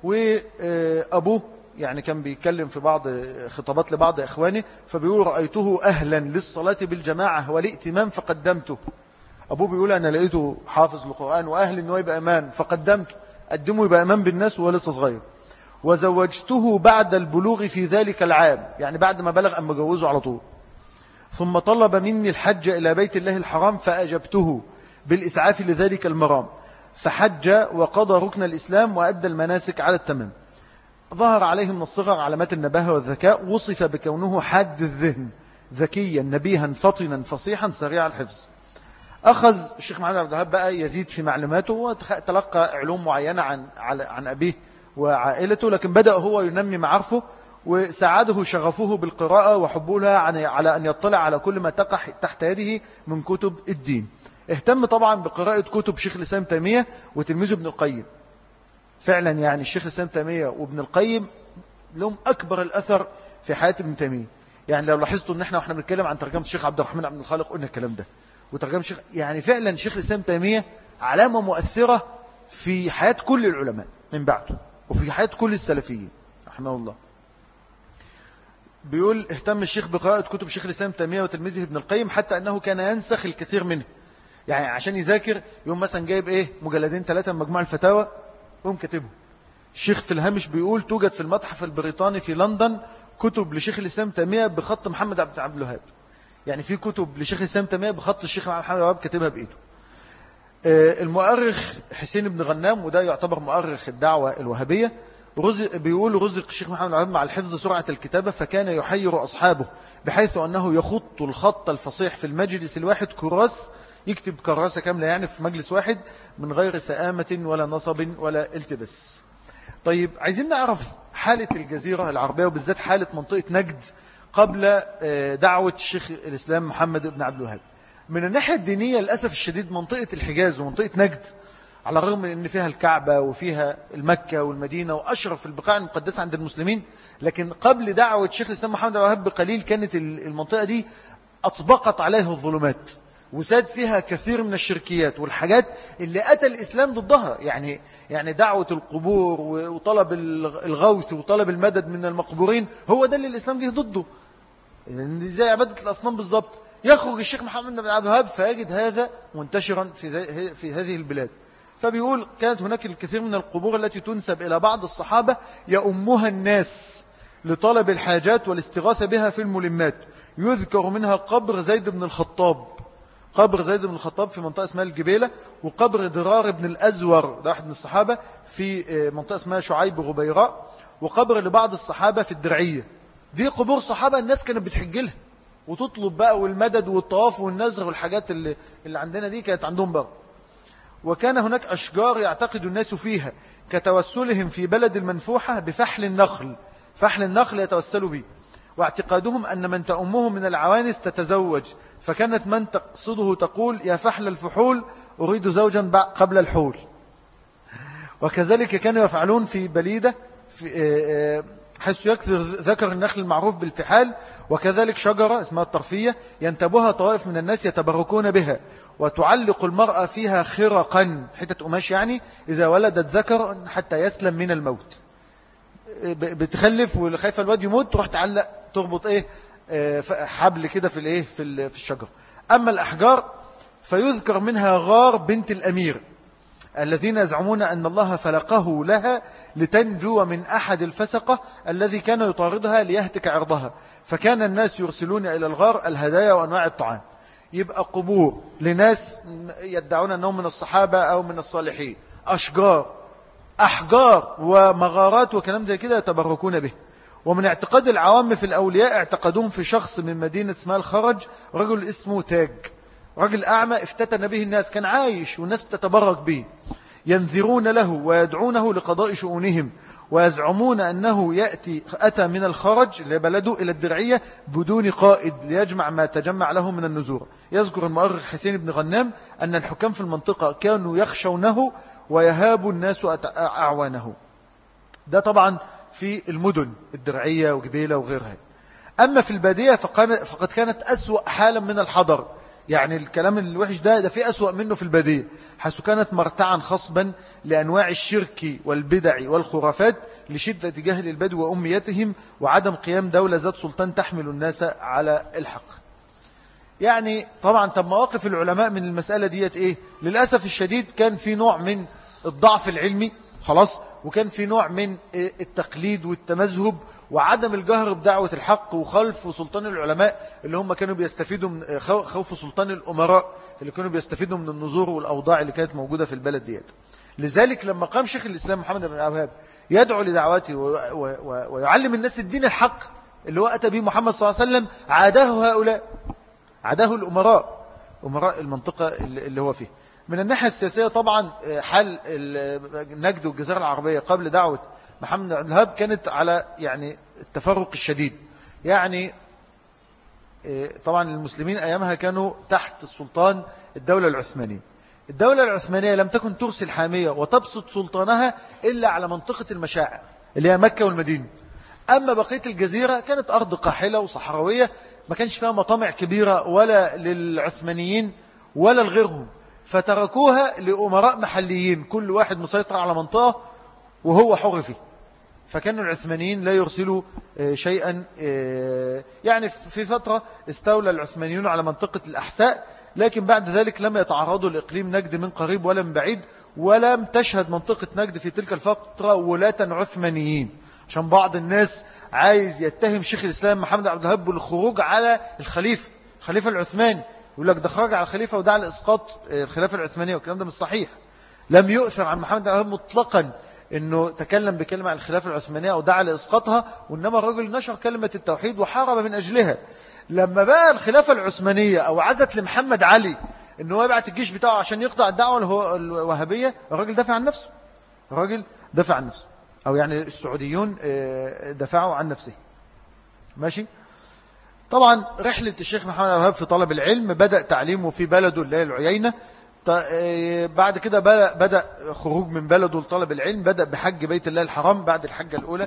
وأبوه يعني كان بيتكلم في بعض خطابات لبعض إخوانه فبيقول رأيته أهلا للصلاة بالجماعة والائتمام فقدمته. أبوه بيقول أنا لقيته حافظ القرآن وأهل أنه يبقى أمان فقدمته، قدمه يبقى أمان بالناس وهو لسه صغير. وزوجته بعد البلوغ في ذلك العام، يعني بعد ما بلغ أما جوزه على طول. ثم طلب مني الحج إلى بيت الله الحرام فأجبته بالإسعاف لذلك المرام، فحج وقضى ركن الإسلام وأدى المناسك على التمام. ظهر عليه من الصغر علامات النباهة والذكاء. وصف بكونه حاد الذهن، ذكيا نبيها فطنا فصيحا سريع الحفظ. أخذ الشيخ محمد عبد الوهاب بقى يزيد في معلوماته وتلقى علوم معينة عن أبيه وعائلته، لكن بدأ هو ينمي معارفه وساعده شغفه بالقراءة وحبه لها على أن يطلع على كل ما تقع تحت يده من كتب الدين. اهتم طبعا بقراءة كتب شيخ الإسلام تيمية وتلميذه ابن القيم. فعلا يعني الشيخ الإسلام تيمية وابن القيم لهم أكبر الأثر في حياة ابن تيمية. يعني لو لاحظتوا أن احنا بنتكلم عن ترجمة الشيخ عبد الرحمن عبد الخالق قلنا الكلام ده، وترجمة الشيخ يعني فعلا الشيخ الإسلام تيمية علامة مؤثرة في حياة كل العلماء من بعده وفي حياة كل السلفيين رحمه الله. بيقول اهتم الشيخ بقراءة كتب شيخ الإسلام تيمية وتلميذه ابن القيم حتى أنه كان ينسخ الكثير منه. يعني عشان يذاكر يوم مثلا جايب إيه مجلدين 3 من مجموع الفتاوى يوم كاتبهم. الشيخ في الهامش بيقول توجد في المتحف البريطاني في لندن كتب لشيخ الإسلام تيمية بخط محمد عبد الوهاب. يعني في كتب لشيخ الإسلام تيمية بخط الشيخ محمد عبد الوهاب كاتبها بإيده. المؤرخ حسين بن غنام، وده يعتبر مؤرخ الدعوة الوهابية، بيقول رزق الشيخ محمد عبد الوهاب مع الحفظ سرعة الكتابة، فكان يحير أصحابه بحيث أنه يخط الخط الفصيح في المجلس الواحد كراس، يكتب كراسة كاملة يعني في مجلس واحد من غير سآمة ولا نصب ولا التباس. طيب عايزين نعرف حالة الجزيرة العربية وبالذات حالة منطقة نجد قبل دعوة الشيخ الإسلام محمد بن عبد الوهاب. من الناحية الدينية للأسف الشديد منطقة الحجاز ومنطقة نجد على الرغم من أن فيها الكعبة وفيها المكة والمدينة وأشرف البقاع المقدسة عند المسلمين، لكن قبل دعوة الشيخ الإسلام محمد بن عبد الوهاب بقليل كانت المنطقة دي أطبقت عليها الظلمات وساد فيها كثير من الشركيات والحاجات اللي أتى الإسلام ضدها. يعني دعوة القبور وطلب الغوث وطلب المدد من المقبورين هو ده اللي الإسلام جه ضده، زي عبادة الأصنام بالضبط. يخرج الشيخ محمد بن عبد الوهاب فيجد هذا منتشرا في هذه البلاد. فبيقول كانت هناك الكثير من القبور التي تنسب إلى بعض الصحابة يأمها الناس لطلب الحاجات والاستغاثة بها في الملمات. يذكر منها قبر زيد بن الخطاب، قبر زيد بن الخطاب في منطقة اسمها الجبيلة، وقبر ضرار بن الأزور ده واحد من الصحابة في منطقة اسمها شعيب غبيراء، وقبر لبعض الصحابة في الدرعية. دي قبور صحابة الناس كانت بتحج لها وتطلب بقى والمدد والطواف والنزر والحاجات اللي عندنا دي كانت عندهم بقى. وكان هناك أشجار يعتقد الناس فيها كتوسلهم في بلد المنفوحة بفحل النخل، فحل النخل يتوسلوا به، واعتقادهم أن من تأمهم من العوانس تتزوج، فكانت من تقصده تقول يا فحل الفحول أريد زوجا قبل الحول. وكذلك كانوا يفعلون في بليدة حيث يكثر ذكر النخل المعروف بالفحال، وكذلك شجرة اسمها الطرفية ينتبها طوائف من الناس يتبركون بها، وتعلق المرأة فيها خرقا حتة قماش يعني إذا ولدت ذكر حتى يسلم من الموت. بتخلف وخايفة الواد يموت تروح تعلق تربط حبل كده في الشجر. أما الأحجار فيذكر منها غار بنت الأمير الذين يزعمون أن الله فلقه لها لتنجو من أحد الفسقة الذي كان يطاردها ليهتك عرضها، فكان الناس يرسلون إلى الغار الهدايا وأنواع الطعام. يبقى قبور لناس يدعون أنهم من الصحابة أو من الصالحين، أحجار ومغارات وكلام زي كده يتبركون به. ومن اعتقاد العوام في الأولياء اعتقدوهم في شخص من مدينة اسمها الخرج، رجل اسمه تاج، رجل أعمى افتتن به الناس، كان عايش والناس بتتبرك به، ينذرون له ويدعونه لقضاء شؤونهم، ويزعمون أنه أتى من الخرج لبلده إلى الدرعية بدون قائد ليجمع ما تجمع له من النزور. يذكر المؤرخ حسين بن غنام أن الحكام في المنطقة كانوا يخشونه ويهاب الناس أعوانه. ده طبعا في المدن الدرعية وجبيلة وغيرها. أما في البادية فقد كانت أسوأ حالا من الحضر، يعني الكلام الوحش ده في أسوأ منه في البادية، حيث كانت مرتعا خصبا لأنواع الشرك والبدع والخرافات لشدة جهل البدو وأميتهم وعدم قيام دولة ذات سلطان تحمل الناس على الحق. يعني طبعا مواقف العلماء من المسألة ديت إيه؟ للأسف الشديد كان في نوع من الضعف العلمي خلاص، وكان في نوع من التقليد والتمذهب وعدم الجهر بدعوة الحق وخلف سلطان العلماء اللي هم كانوا بيستفيدوا من خوف سلطان الأمراء اللي كانوا بيستفيدوا من النذور والأوضاع اللي كانت موجودة في البلد ديت. لذلك لما قام شيخ الإسلام محمد بن عبد الوهاب يدعو لدعوته ويعلم الناس الدين الحق اللي هو أتى به محمد صلى الله عليه وسلم، عاداه هؤلاء، عاداه الأمراء، أمراء المنطقة اللي هو فيه. من الناحية السياسية طبعا حال نجد والجزيرة العربية قبل دعوة محمد بن عبد الوهاب كانت على يعني التفرق الشديد. يعني طبعا المسلمين أيامها كانوا تحت السلطان الدولة العثمانية. الدولة العثمانية لم تكن ترسل حامية وتبسط سلطانها إلا على منطقة المشاعر اللي هي مكة والمدينة. أما بقية الجزيرة كانت أرض قاحلة وصحراوية، ما كانش فيها مطامع كبيرة ولا للعثمانيين ولا لغيرهم، فتركوها لأمراء محليين كل واحد مسيطر على منطقة وهو حر فيه. فكانوا العثمانيين لا يرسلوا شيئا. يعني في فترة استولى العثمانيون على منطقة الأحساء لكن بعد ذلك لم يتعرضوا لإقليم نجد من قريب ولا من بعيد، ولم تشهد منطقة نجد في تلك الفترة ولاة عثمانيين، عشان بعض الناس عايز يتهم شيخ الإسلام محمد عبد الوهاب بالخروج على الخليفة العثماني، يقول لك ده خرج على الخليفة ودعا لإسقاط الخلافة العثمانية، والكلام ده مش صحيح. لم يؤثر عن محمد عبد الوهاب مطلقا أنه تكلم بكلمة عن الخلافة العثمانية أو دعا لإسقاطها، وإنما الرجل نشر كلمة التوحيد وحارب من أجلها. لما بقى الخلافة العثمانية أو عزت لمحمد علي أنه هو يبعت الجيش بتاعه عشان يقطع الدعوة الوهابية، الراجل دافع عن نفسه، أو يعني السعوديون دفعوا عن نفسه. ماشي. طبعا رحلة الشيخ محمد عبد الوهاب في طلب العلم بدأ تعليمه في بلده اللي هي العيينة. بعد كده بدأ خروج من بلده لطلب العلم، بدأ بحج بيت الله الحرام بعد الحجة الأولى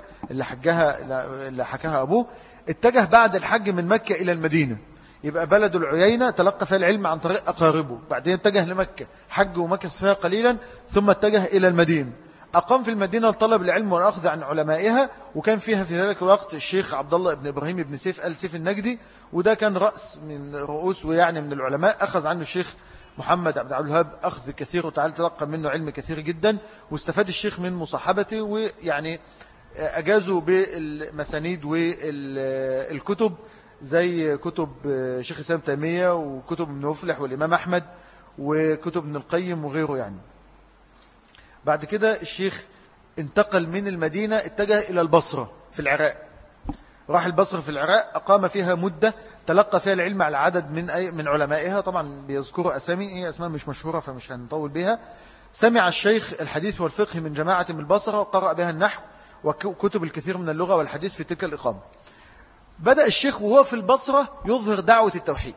اللي حكاها أبوه. اتجه بعد الحج من مكة إلى المدينة، يبقى بلده العيينة تلقى فيها العلم عن طريق أقاربه، بعدين اتجه لمكة حج ومكث فيها قليلا، ثم اتجه إلى المدينة. أقام في المدينة لطلب العلم والأخذ عن علمائها، وكان فيها في ذلك الوقت الشيخ عبد الله بن إبراهيم بن سيف آل سيف النجدي، وده كان رأس من رؤوس ويعني من العلماء. أخذ عنه الشيخ محمد عبد الوهاب أخذ كثير، وتعالى تلقى منه علم كثير جدا، واستفاد الشيخ من مصاحبته، ويعني أجازوا بالمسانيد والكتب زي كتب شيخ الإسلام تيمية وكتب ابن مفلح والإمام أحمد وكتب ابن القيم وغيره يعني. بعد كده الشيخ انتقل من المدينة، اتجه إلى البصرة في العراق، راح البصرة في العراق، أقام فيها مدة تلقى فيها العلم على عدد من علمائها. طبعا بيذكروا أسامي، هي أسماء مش مشهورة فمش هنطول بها. سمع الشيخ الحديث والفقه من جماعة من البصرة، وقرأ بها النحو وكتب الكثير من اللغة والحديث في تلك الإقامة. بدأ الشيخ وهو في البصرة يظهر دعوة التوحيد.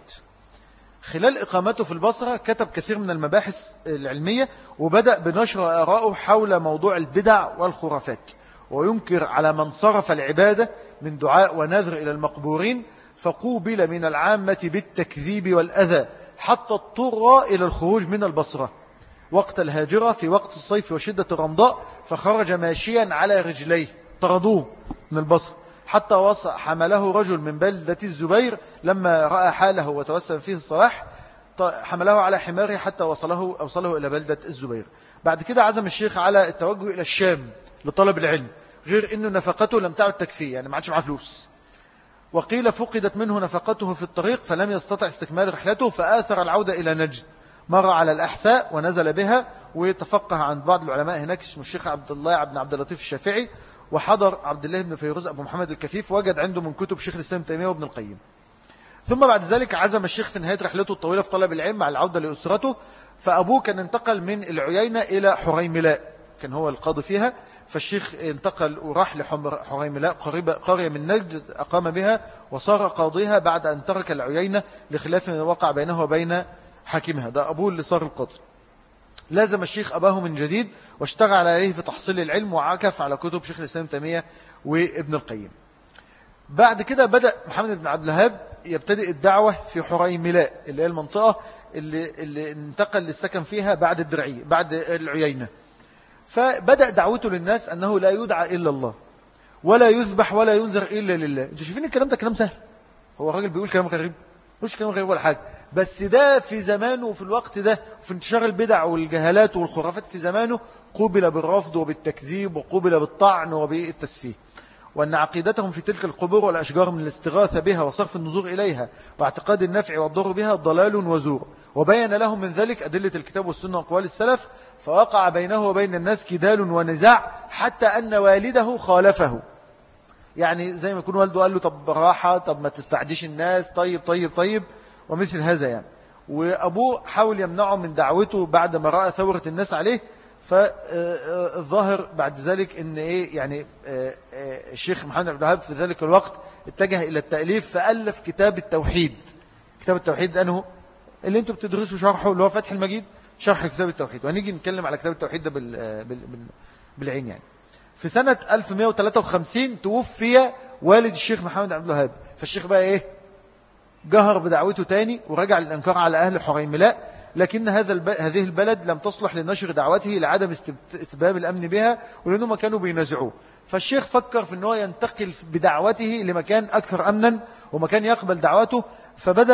خلال إقامته في البصرة كتب كثير من المباحث العلمية، وبدأ بنشر آراءه حول موضوع البدع والخرافات، وينكر على من صرف العبادة من دعاء ونذر إلى المقبورين، فقوبل من العامة بالتكذيب والأذى حتى اضطر إلى الخروج من البصرة وقت الهاجرة في وقت الصيف وشدة الرمضاء، فخرج ماشيا على رجليه، طردوه من البصرة حتى حمله رجل من بلدة الزبير لما رأى حاله وتوسم فيه الصلاح، حمله على حماره حتى أوصله إلى بلدة الزبير. بعد كده عزم الشيخ على التوجه إلى الشام لطلب العلم، غير أنه نفقته لم تعد تكفيه، يعني ما عادش معاه فلوس، وقيل فقدت منه نفقته في الطريق فلم يستطع استكمال رحلته، فآثر العودة إلى نجد. مر على الأحساء ونزل بها، وتفقه عن بعض العلماء هناك اسمه الشيخ عبد الله بن عبد اللطيف الشافعي، وحضر عبد الله بن فيروز أبو محمد الكفيف، وجد عنده من كتب شيخ الإسلام تيمية وابن القيم. ثم بعد ذلك عزم الشيخ في نهاية رحلته الطويلة في طلب العلم مع العودة لأسرته، فأبوه كان انتقل من العيينة إلى حريملاء، كان هو القاضي فيها، فالشيخ انتقل وراح لحريملاء قرية من نجد، أقام بها وصار قاضيها بعد أن ترك العيينة لخلاف وقع بينه وبين حاكمها، ده أبوه اللي صار القاضي. لازم الشيخ أباه من جديد واشتغل عليه في تحصيل العلم، وعكف على كتب شيخ الإسلام تيمية وابن القيم. بعد كده بدأ محمد بن عبد الوهاب يبتدئ الدعوة في حريملاء اللي هي المنطقة اللي انتقل للسكن فيها بعد العيينة. فبدأ دعوته للناس أنه لا يدعى إلا الله، ولا يذبح ولا ينذر إلا لله. انتوا شايفين الكلام ده كلام سهل، هو الراجل بيقول كلام غريب؟ مش كلام غريب ولا حاجة، بس ده في زمانه وفي الوقت ده في انتشار البدع والجهالات والخرافات في زمانه قوبل بالرفض وبالتكذيب، وقوبل بالطعن وبالتسفيه، وأن عقيدتهم في تلك القبور والأشجار من الاستغاثة بها وصرف النظور إليها واعتقاد النفع والضر بها ضلال وزور، وبين لهم من ذلك أدلة الكتاب والسنة وأقوال السلف، فوقع بينه وبين الناس كدال ونزاع حتى أن والده خالفه. يعني زي ما يكون والده قال له طب راحة، طب ما تستعديش الناس، طيب ومثل هذا يعني. وأبوه حاول يمنعه من دعوته بعد ما رأى ثورة الناس عليه. فالظاهر بعد ذلك ان يعني الشيخ محمد عبد الوهاب في ذلك الوقت اتجه الى التأليف، فألف كتاب التوحيد. كتاب التوحيد انه اللي انتم بتدرسوا شرحه اللي هو فتح المجيد، شرح كتاب التوحيد، وهنيجي نتكلم على كتاب التوحيد ده بالعين يعني. في سنة 1153 توفي والد الشيخ محمد عبد الوهاب، فالشيخ بقى جهر بدعوته تاني ورجع للإنكار على أهل حريملاء، لكن هذه البلد لم تصلح لنشر دعوته لعدم استباب الأمن بها، ولأنهم كانوا بينازعوه. فالشيخ فكر في أنه ينتقل بدعوته لمكان أكثر أمنا ومكان يقبل دعوته، فبدأ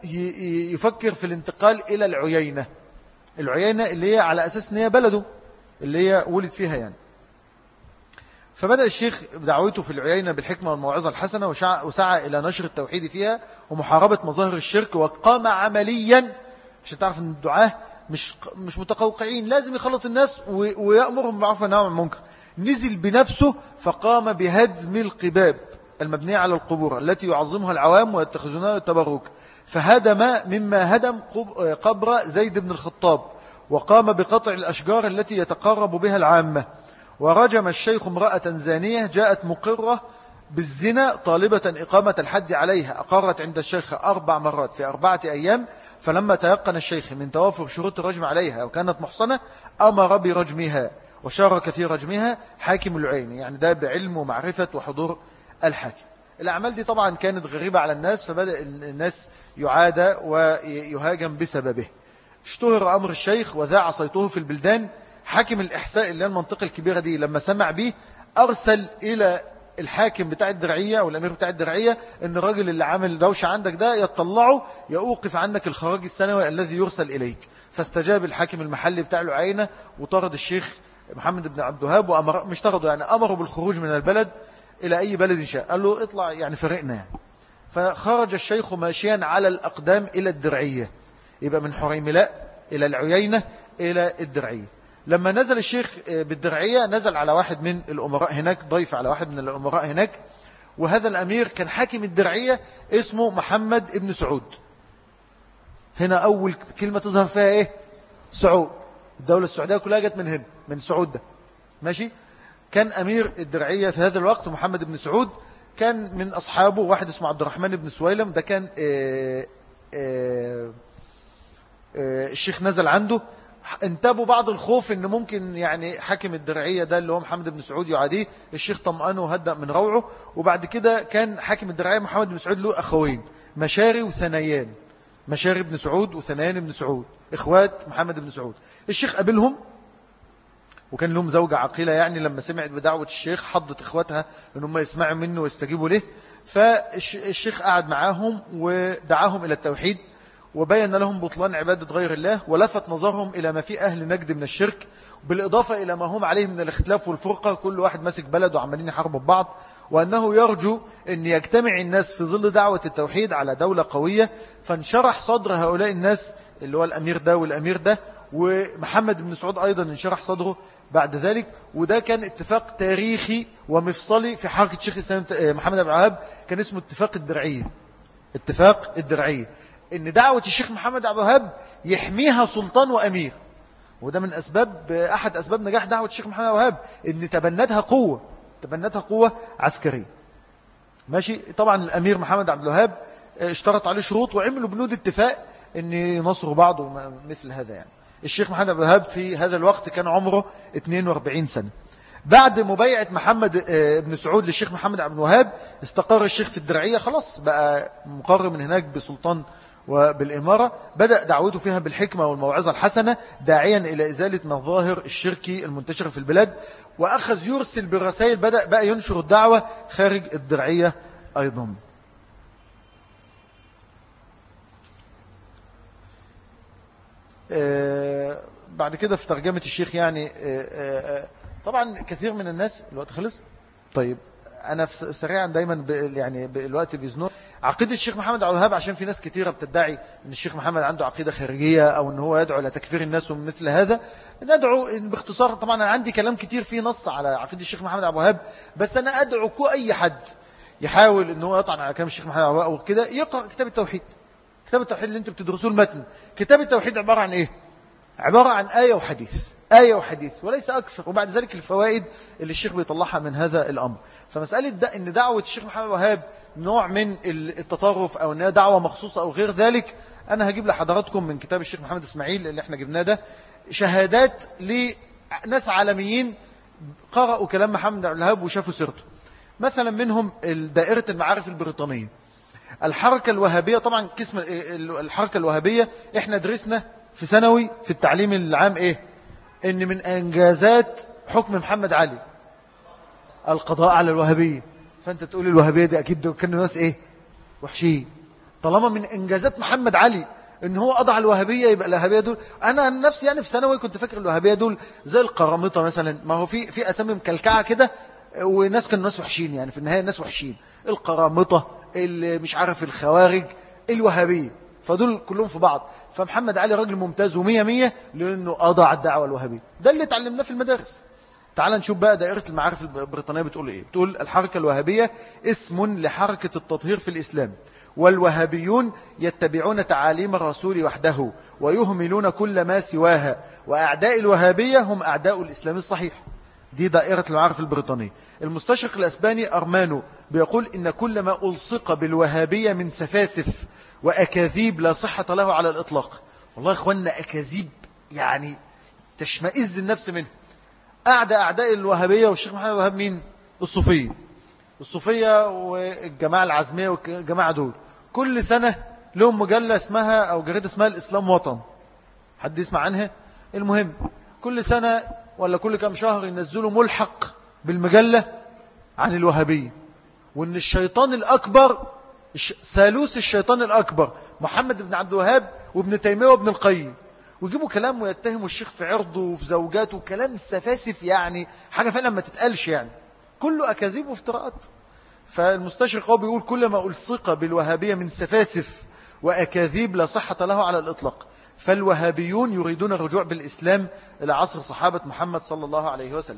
يفكر في الانتقال إلى العيينة. العيينة اللي هي على أساس أن هي بلده اللي هي ولد فيها يعني. فبدأ الشيخ بدعوته في العيينة بالحكمة والموعظة الحسنة، وسعى إلى نشر التوحيد فيها ومحاربة مظاهر الشرك، وقام عمليا. عشان تعرف أن الدعاة مش متقوقعين، لازم يخلط الناس ويأمرهم بالمعروف والنهي عن المنكر. نزل بنفسه فقام بهدم القباب المبنية على القبور التي يعظمها العوام ويتخذونها للتبرك، فهدم مما هدم قبر زيد بن الخطاب، وقام بقطع الأشجار التي يتقرب بها العامة. ورجم الشيخ امرأة زانية جاءت مقرة بالزنا طالبة إقامة الحد عليها، أقرت عند الشيخ 4 مرات في 4 أيام، فلما تيقن الشيخ من توافر شروط الرجم عليها وكانت محصنة أمر برجمها، وشارك في رجمها حاكم العين، يعني ده بعلم ومعرفة وحضور الحاكم. الأعمال دي طبعا كانت غريبة على الناس، فبدأ الناس يعادى ويهاجم بسببه. اشتهر أمر الشيخ وذاع صيته في البلدان. حاكم الإحساء اللي هي المنطقة الكبيرة دي لما سمع به أرسل إلى الحاكم بتاع الدرعية والأمير بتاع الدرعية إن الراجل اللي عامل دوشة عندك ده يطلعه يوقف عنك الخراج السنوي الذي يرسل إليك. فاستجاب الحاكم المحلي بتاع العينة وطرد الشيخ محمد بن عبد الوهاب، وأمر مش طرده يعني أمره بالخروج من البلد إلى أي بلد شاء، قال له اطلع يعني فرقنا يعني. فخرج الشيخ ماشيا على الأقدام إلى الدرعية، يبقى من حريملاء إلى العيينة إلى الدرعية. لما نزل الشيخ بالدرعية نزل على واحد من الأمراء هناك، ضيف على واحد من الأمراء هناك، وهذا الأمير كان حاكم الدرعية اسمه محمد ابن سعود. هنا أول كلمة تظهر فيها إيه؟ سعود. الدولة السعودية كلها جت من هنا، من سعود ده، ماشي. كان أمير الدرعية في هذا الوقت محمد بن سعود، كان من أصحابه واحد اسمه عبد الرحمن بن سويلم، ده كان الشيخ نزل عنده. انتابوا بعض الخوف ان ممكن يعني حاكم الدرعية ده اللي هو محمد بن سعود يعاديه. الشيخ طمأنه وهدأ من روعه. وبعد كده كان حاكم الدرعية محمد بن سعود له أخوين، مشاري وثنيان، مشاري بن سعود وثنيان بن سعود، إخوات محمد بن سعود. الشيخ قابلهم وكان لهم زوجة عقيلة، يعني لما سمعت بدعوة الشيخ حضت إخواتها ان هم يسمعوا منه ويستجيبوا له. فالشيخ قعد معاهم ودعاهم إلى التوحيد، وبين لهم بطلان عبادة غير الله، ولفت نظرهم إلى ما في أهل نجد من الشرك، بالإضافة إلى ما هم عليه من الاختلاف والفرقة، كل واحد ماسك بلد وعمالين يحاربوا ببعض، وأنه يرجو أن يجتمع الناس في ظل دعوة التوحيد على دولة قوية. فانشرح صدر هؤلاء الناس اللي هو الأمير ده والأمير ده، ومحمد بن سعود أيضا انشرح صدره بعد ذلك. وده كان اتفاق تاريخي ومفصلي في حركة شيخ الإسلام محمد بن عبد الوهاب، كان اسمه اتفاق الدرعية. اتفاق الدرعية ان دعوة الشيخ محمد عبد الوهاب يحميها سلطان وأمير، وده من أحد أسباب نجاح دعوة الشيخ محمد عبد الوهاب، ان تبنتها قوة عسكرية، ماشي. طبعا الأمير محمد عبد الوهاب اشترط عليه شروط وعملوا بنود اتفاق ان ينصروا بعض ومثل هذا يعني. الشيخ محمد عبد الوهاب في هذا الوقت كان عمره 42 سنة. بعد مبايعة محمد بن سعود للشيخ محمد عبد الوهاب استقر الشيخ في الدرعية، خلاص بقى مقرر من هناك بسلطان وبالإمارة. بدأ دعوته فيها بالحكمة والموعظة الحسنة، داعيا إلى إزالة مظاهر الشرك المنتشرة في البلاد، وأخذ يرسل بالرسائل، بدأ بقى ينشر الدعوة خارج الدرعية أيضا. بعد كده في ترجمة الشيخ يعني طبعا كثير من الناس الوقت خلص. طيب أنا سريعا دايما يعني الوقت بيزنق. عقيدة الشيخ محمد عبد الوهاب، عشان في ناس كثيرة بتدعي أن الشيخ محمد عنده عقيدة خارجية أو أن هو يدعو لتكفير الناس ومثل هذا. ندعو باختصار، طبعا أنا عندي كلام كتير فيه نص على عقيدة الشيخ محمد عبد الوهاب، بس أنا أدعو أي حد يحاول أن هو يطعن على كلام الشيخ محمد عبد الوهاب أو كده يقرأ كتاب التوحيد. كتاب التوحيد اللي انتم بتدرسوه المتن، كتاب التوحيد عبارة عن إيه؟ عبارة عن آية وحديث، آية وحديث وليس أكثر، وبعد ذلك الفوائد اللي الشيخ بيطلعها من هذا الأمر. فمسألة إن دعوة الشيخ محمد وهاب نوع من التطرف أو أنها دعوة مخصوصة أو غير ذلك، أنا هجيب لحضراتكم من كتاب الشيخ محمد إسماعيل اللي احنا جبناه ده شهادات لناس عالميين قرأوا كلام محمد عبد الوهاب وشافوا سيرته. مثلا منهم دائرة المعارف البريطانية، الحركة الوهابية. طبعا قسم الحركة الوهابية احنا درسنا في ثانوي في التعليم العام ايه؟ ان من انجازات حكم محمد علي القضاء على الوهابية. فانت تقول الوهابية دي اكيد كانوا ناس ايه؟ وحشين. طالما من إنجازات محمد علي إن هو أضع الوهابية، يبقى الوهابية دول، أنا عن نفسي يعني في ثانوي كنت فاكر الوهابية دول زي القرامطة مثلا. ما هو في أسامي مكلكعة كده، وناس كانوا ناس وحشين، يعني في النهاية ناس وحشين، القرامطة اللي مش عارف الخوارج الوهابية، فدول كلهم في بعض. فمحمد علي راجل ممتاز ومية مية لأنه أضع الدعوة الوهابية. ده اللي اتعلمناه في المدارس. تعال نشوف بقى دائرة المعارف البريطانية بتقول إيه. بتقول الحركة الوهابية اسم لحركة التطهير في الإسلام، والوهابيون يتبعون تعاليم الرسول وحده ويهملون كل ما سواها، وأعداء الوهابية هم أعداء الإسلام الصحيح. دي دائرة المعارف البريطانية. المستشرق الأسباني أرمانو بيقول إن كل ما ألصق بالوهابية من سفاسف وأكاذيب لا صحة له على الإطلاق. والله يا إخواننا أكاذيب يعني تشمئز النفس منه. أعداء الوهابية والشيخ محمد الوهاب مين؟ الصوفية والجماعة العزمية والجماعة دول كل سنة لهم مجلة اسمها أو جريدة اسمها الإسلام وطن. حد يسمع عنها؟ المهم كل سنة ولا كل كام شهر ينزلوا ملحق بالمجلة عن الوهابية، وإن الشيطان الأكبر ثالوث الشيطان الأكبر محمد بن عبد الوهاب وابن تيمية وابن القيم، ويجيبوا كلام ويتهموا الشيخ في عرضه وفي زوجاته، كلام سفاسف يعني حاجة فعلا ما تتقالش، يعني كله أكاذيب وافتراءات. فالمستشرق هو بيقول كل ما ألصق بالوهابية من سفاسف وأكاذيب لا صحة له على الإطلاق. فالوهابيون يريدون الرجوع بالإسلام إلى عصر صحابة محمد صلى الله عليه وسلم.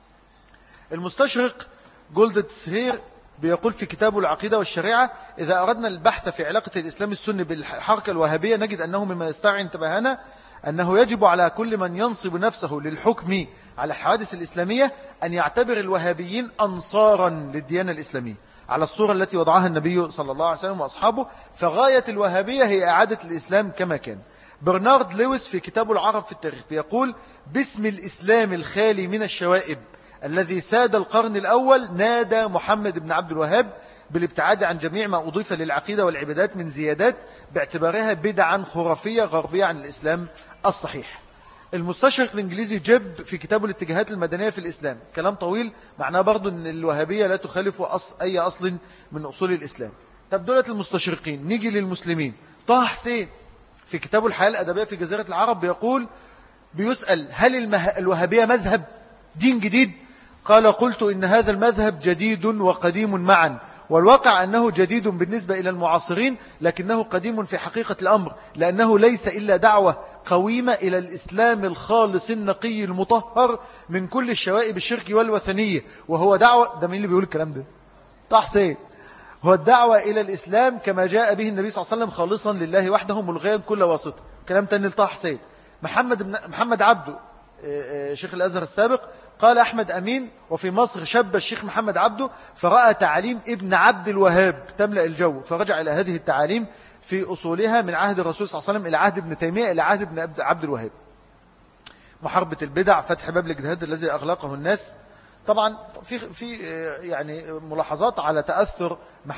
المستشرق جولد تسهير بيقول في كتابه العقيدة والشريعة إذا أردنا البحث في علاقة الإسلام السني بالحركة الوهابية نجد أنه مما يستدعي انتباهنا أنه يجب على كل من ينصب نفسه للحكم على الحوادث الإسلامية أن يعتبر الوهابيين أنصارا للديانة الإسلامية على الصورة التي وضعها النبي صلى الله عليه وسلم وأصحابه، فغاية الوهابية هي إعادة الإسلام كما كان. برنارد لويس في كتابه العرب في التاريخ بيقول باسم الإسلام الخالي من الشوائب الذي ساد القرن الأول نادى محمد بن عبد الوهاب بالابتعاد عن جميع ما أضيف للعقيدة والعبادات من زيادات باعتبارها بدعا خرافية غربية عن الإسلام الصحيح. المستشرق الإنجليزي جيب في كتابه الاتجاهات المدنية في الإسلام كلام طويل معناه برضو أن الوهابية لا تخالف أي أصل من أصول الإسلام. طب دولة المستشرقين. نيجي للمسلمين. طه حسين في كتابه الحياة الأدبية في جزيرة العرب بيسأل هل الوهابية مذهب دين جديد؟ قال قلت إن هذا المذهب جديد وقديم معا، والواقع أنه جديد بالنسبة إلى المعاصرين لكنه قديم في حقيقة الأمر، لأنه ليس إلا دعوة قويمة إلى الإسلام الخالص النقي المطهر من كل الشوائب الشرك والوثنية، وهو دعوة. ده مين اللي بيقول الكلام ده؟ طه حسين. هو الدعوة إلى الإسلام كما جاء به النبي صلى الله عليه وسلم خالصا لله وحده ملغيا كل واسطة. كلام تاني لطه حسين. محمد عبده شيخ الأزهر السابق قال أحمد أمين وفي مصر شب الشيخ محمد عبده فرأى تعاليم ابن عبد الوهاب تملأ الجو، فرجع إلى هذه التعاليم في أصولها من عهد الرسول صلى الله عليه وسلم إلى عهد ابن تيمية إلى عهد ابن عبد الوهاب. محاربة البدع، فتح باب الاجتهاد الذي أغلقه الناس. طبعا في يعني ملاحظات على تأثر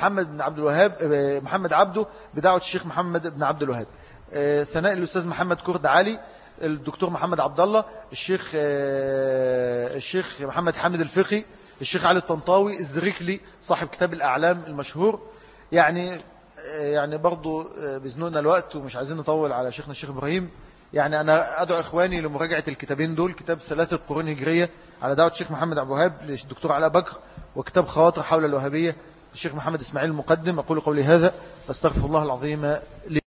محمد عبده بدعوة الشيخ محمد بن عبد الوهاب. ثناء الأستاذ محمد كرد علي، الدكتور محمد عبد الله، الشيخ محمد حامد الفقي، الشيخ علي الطنطاوي، الزريكلي صاحب كتاب الأعلام المشهور. يعني برضو بزنونا الوقت ومش عايزين نطول على شيخنا الشيخ إبراهيم. يعني أنا أدعو إخواني لمراجعة الكتابين دول، كتاب 3 قرون هجرية على دعوة الشيخ محمد عبد الوهاب للدكتور علاء بكر، وكتاب خواطر حول الوهابية للشيخ محمد إسماعيل المقدم. أقول قولي هذا أستغفر الله العظيم لي.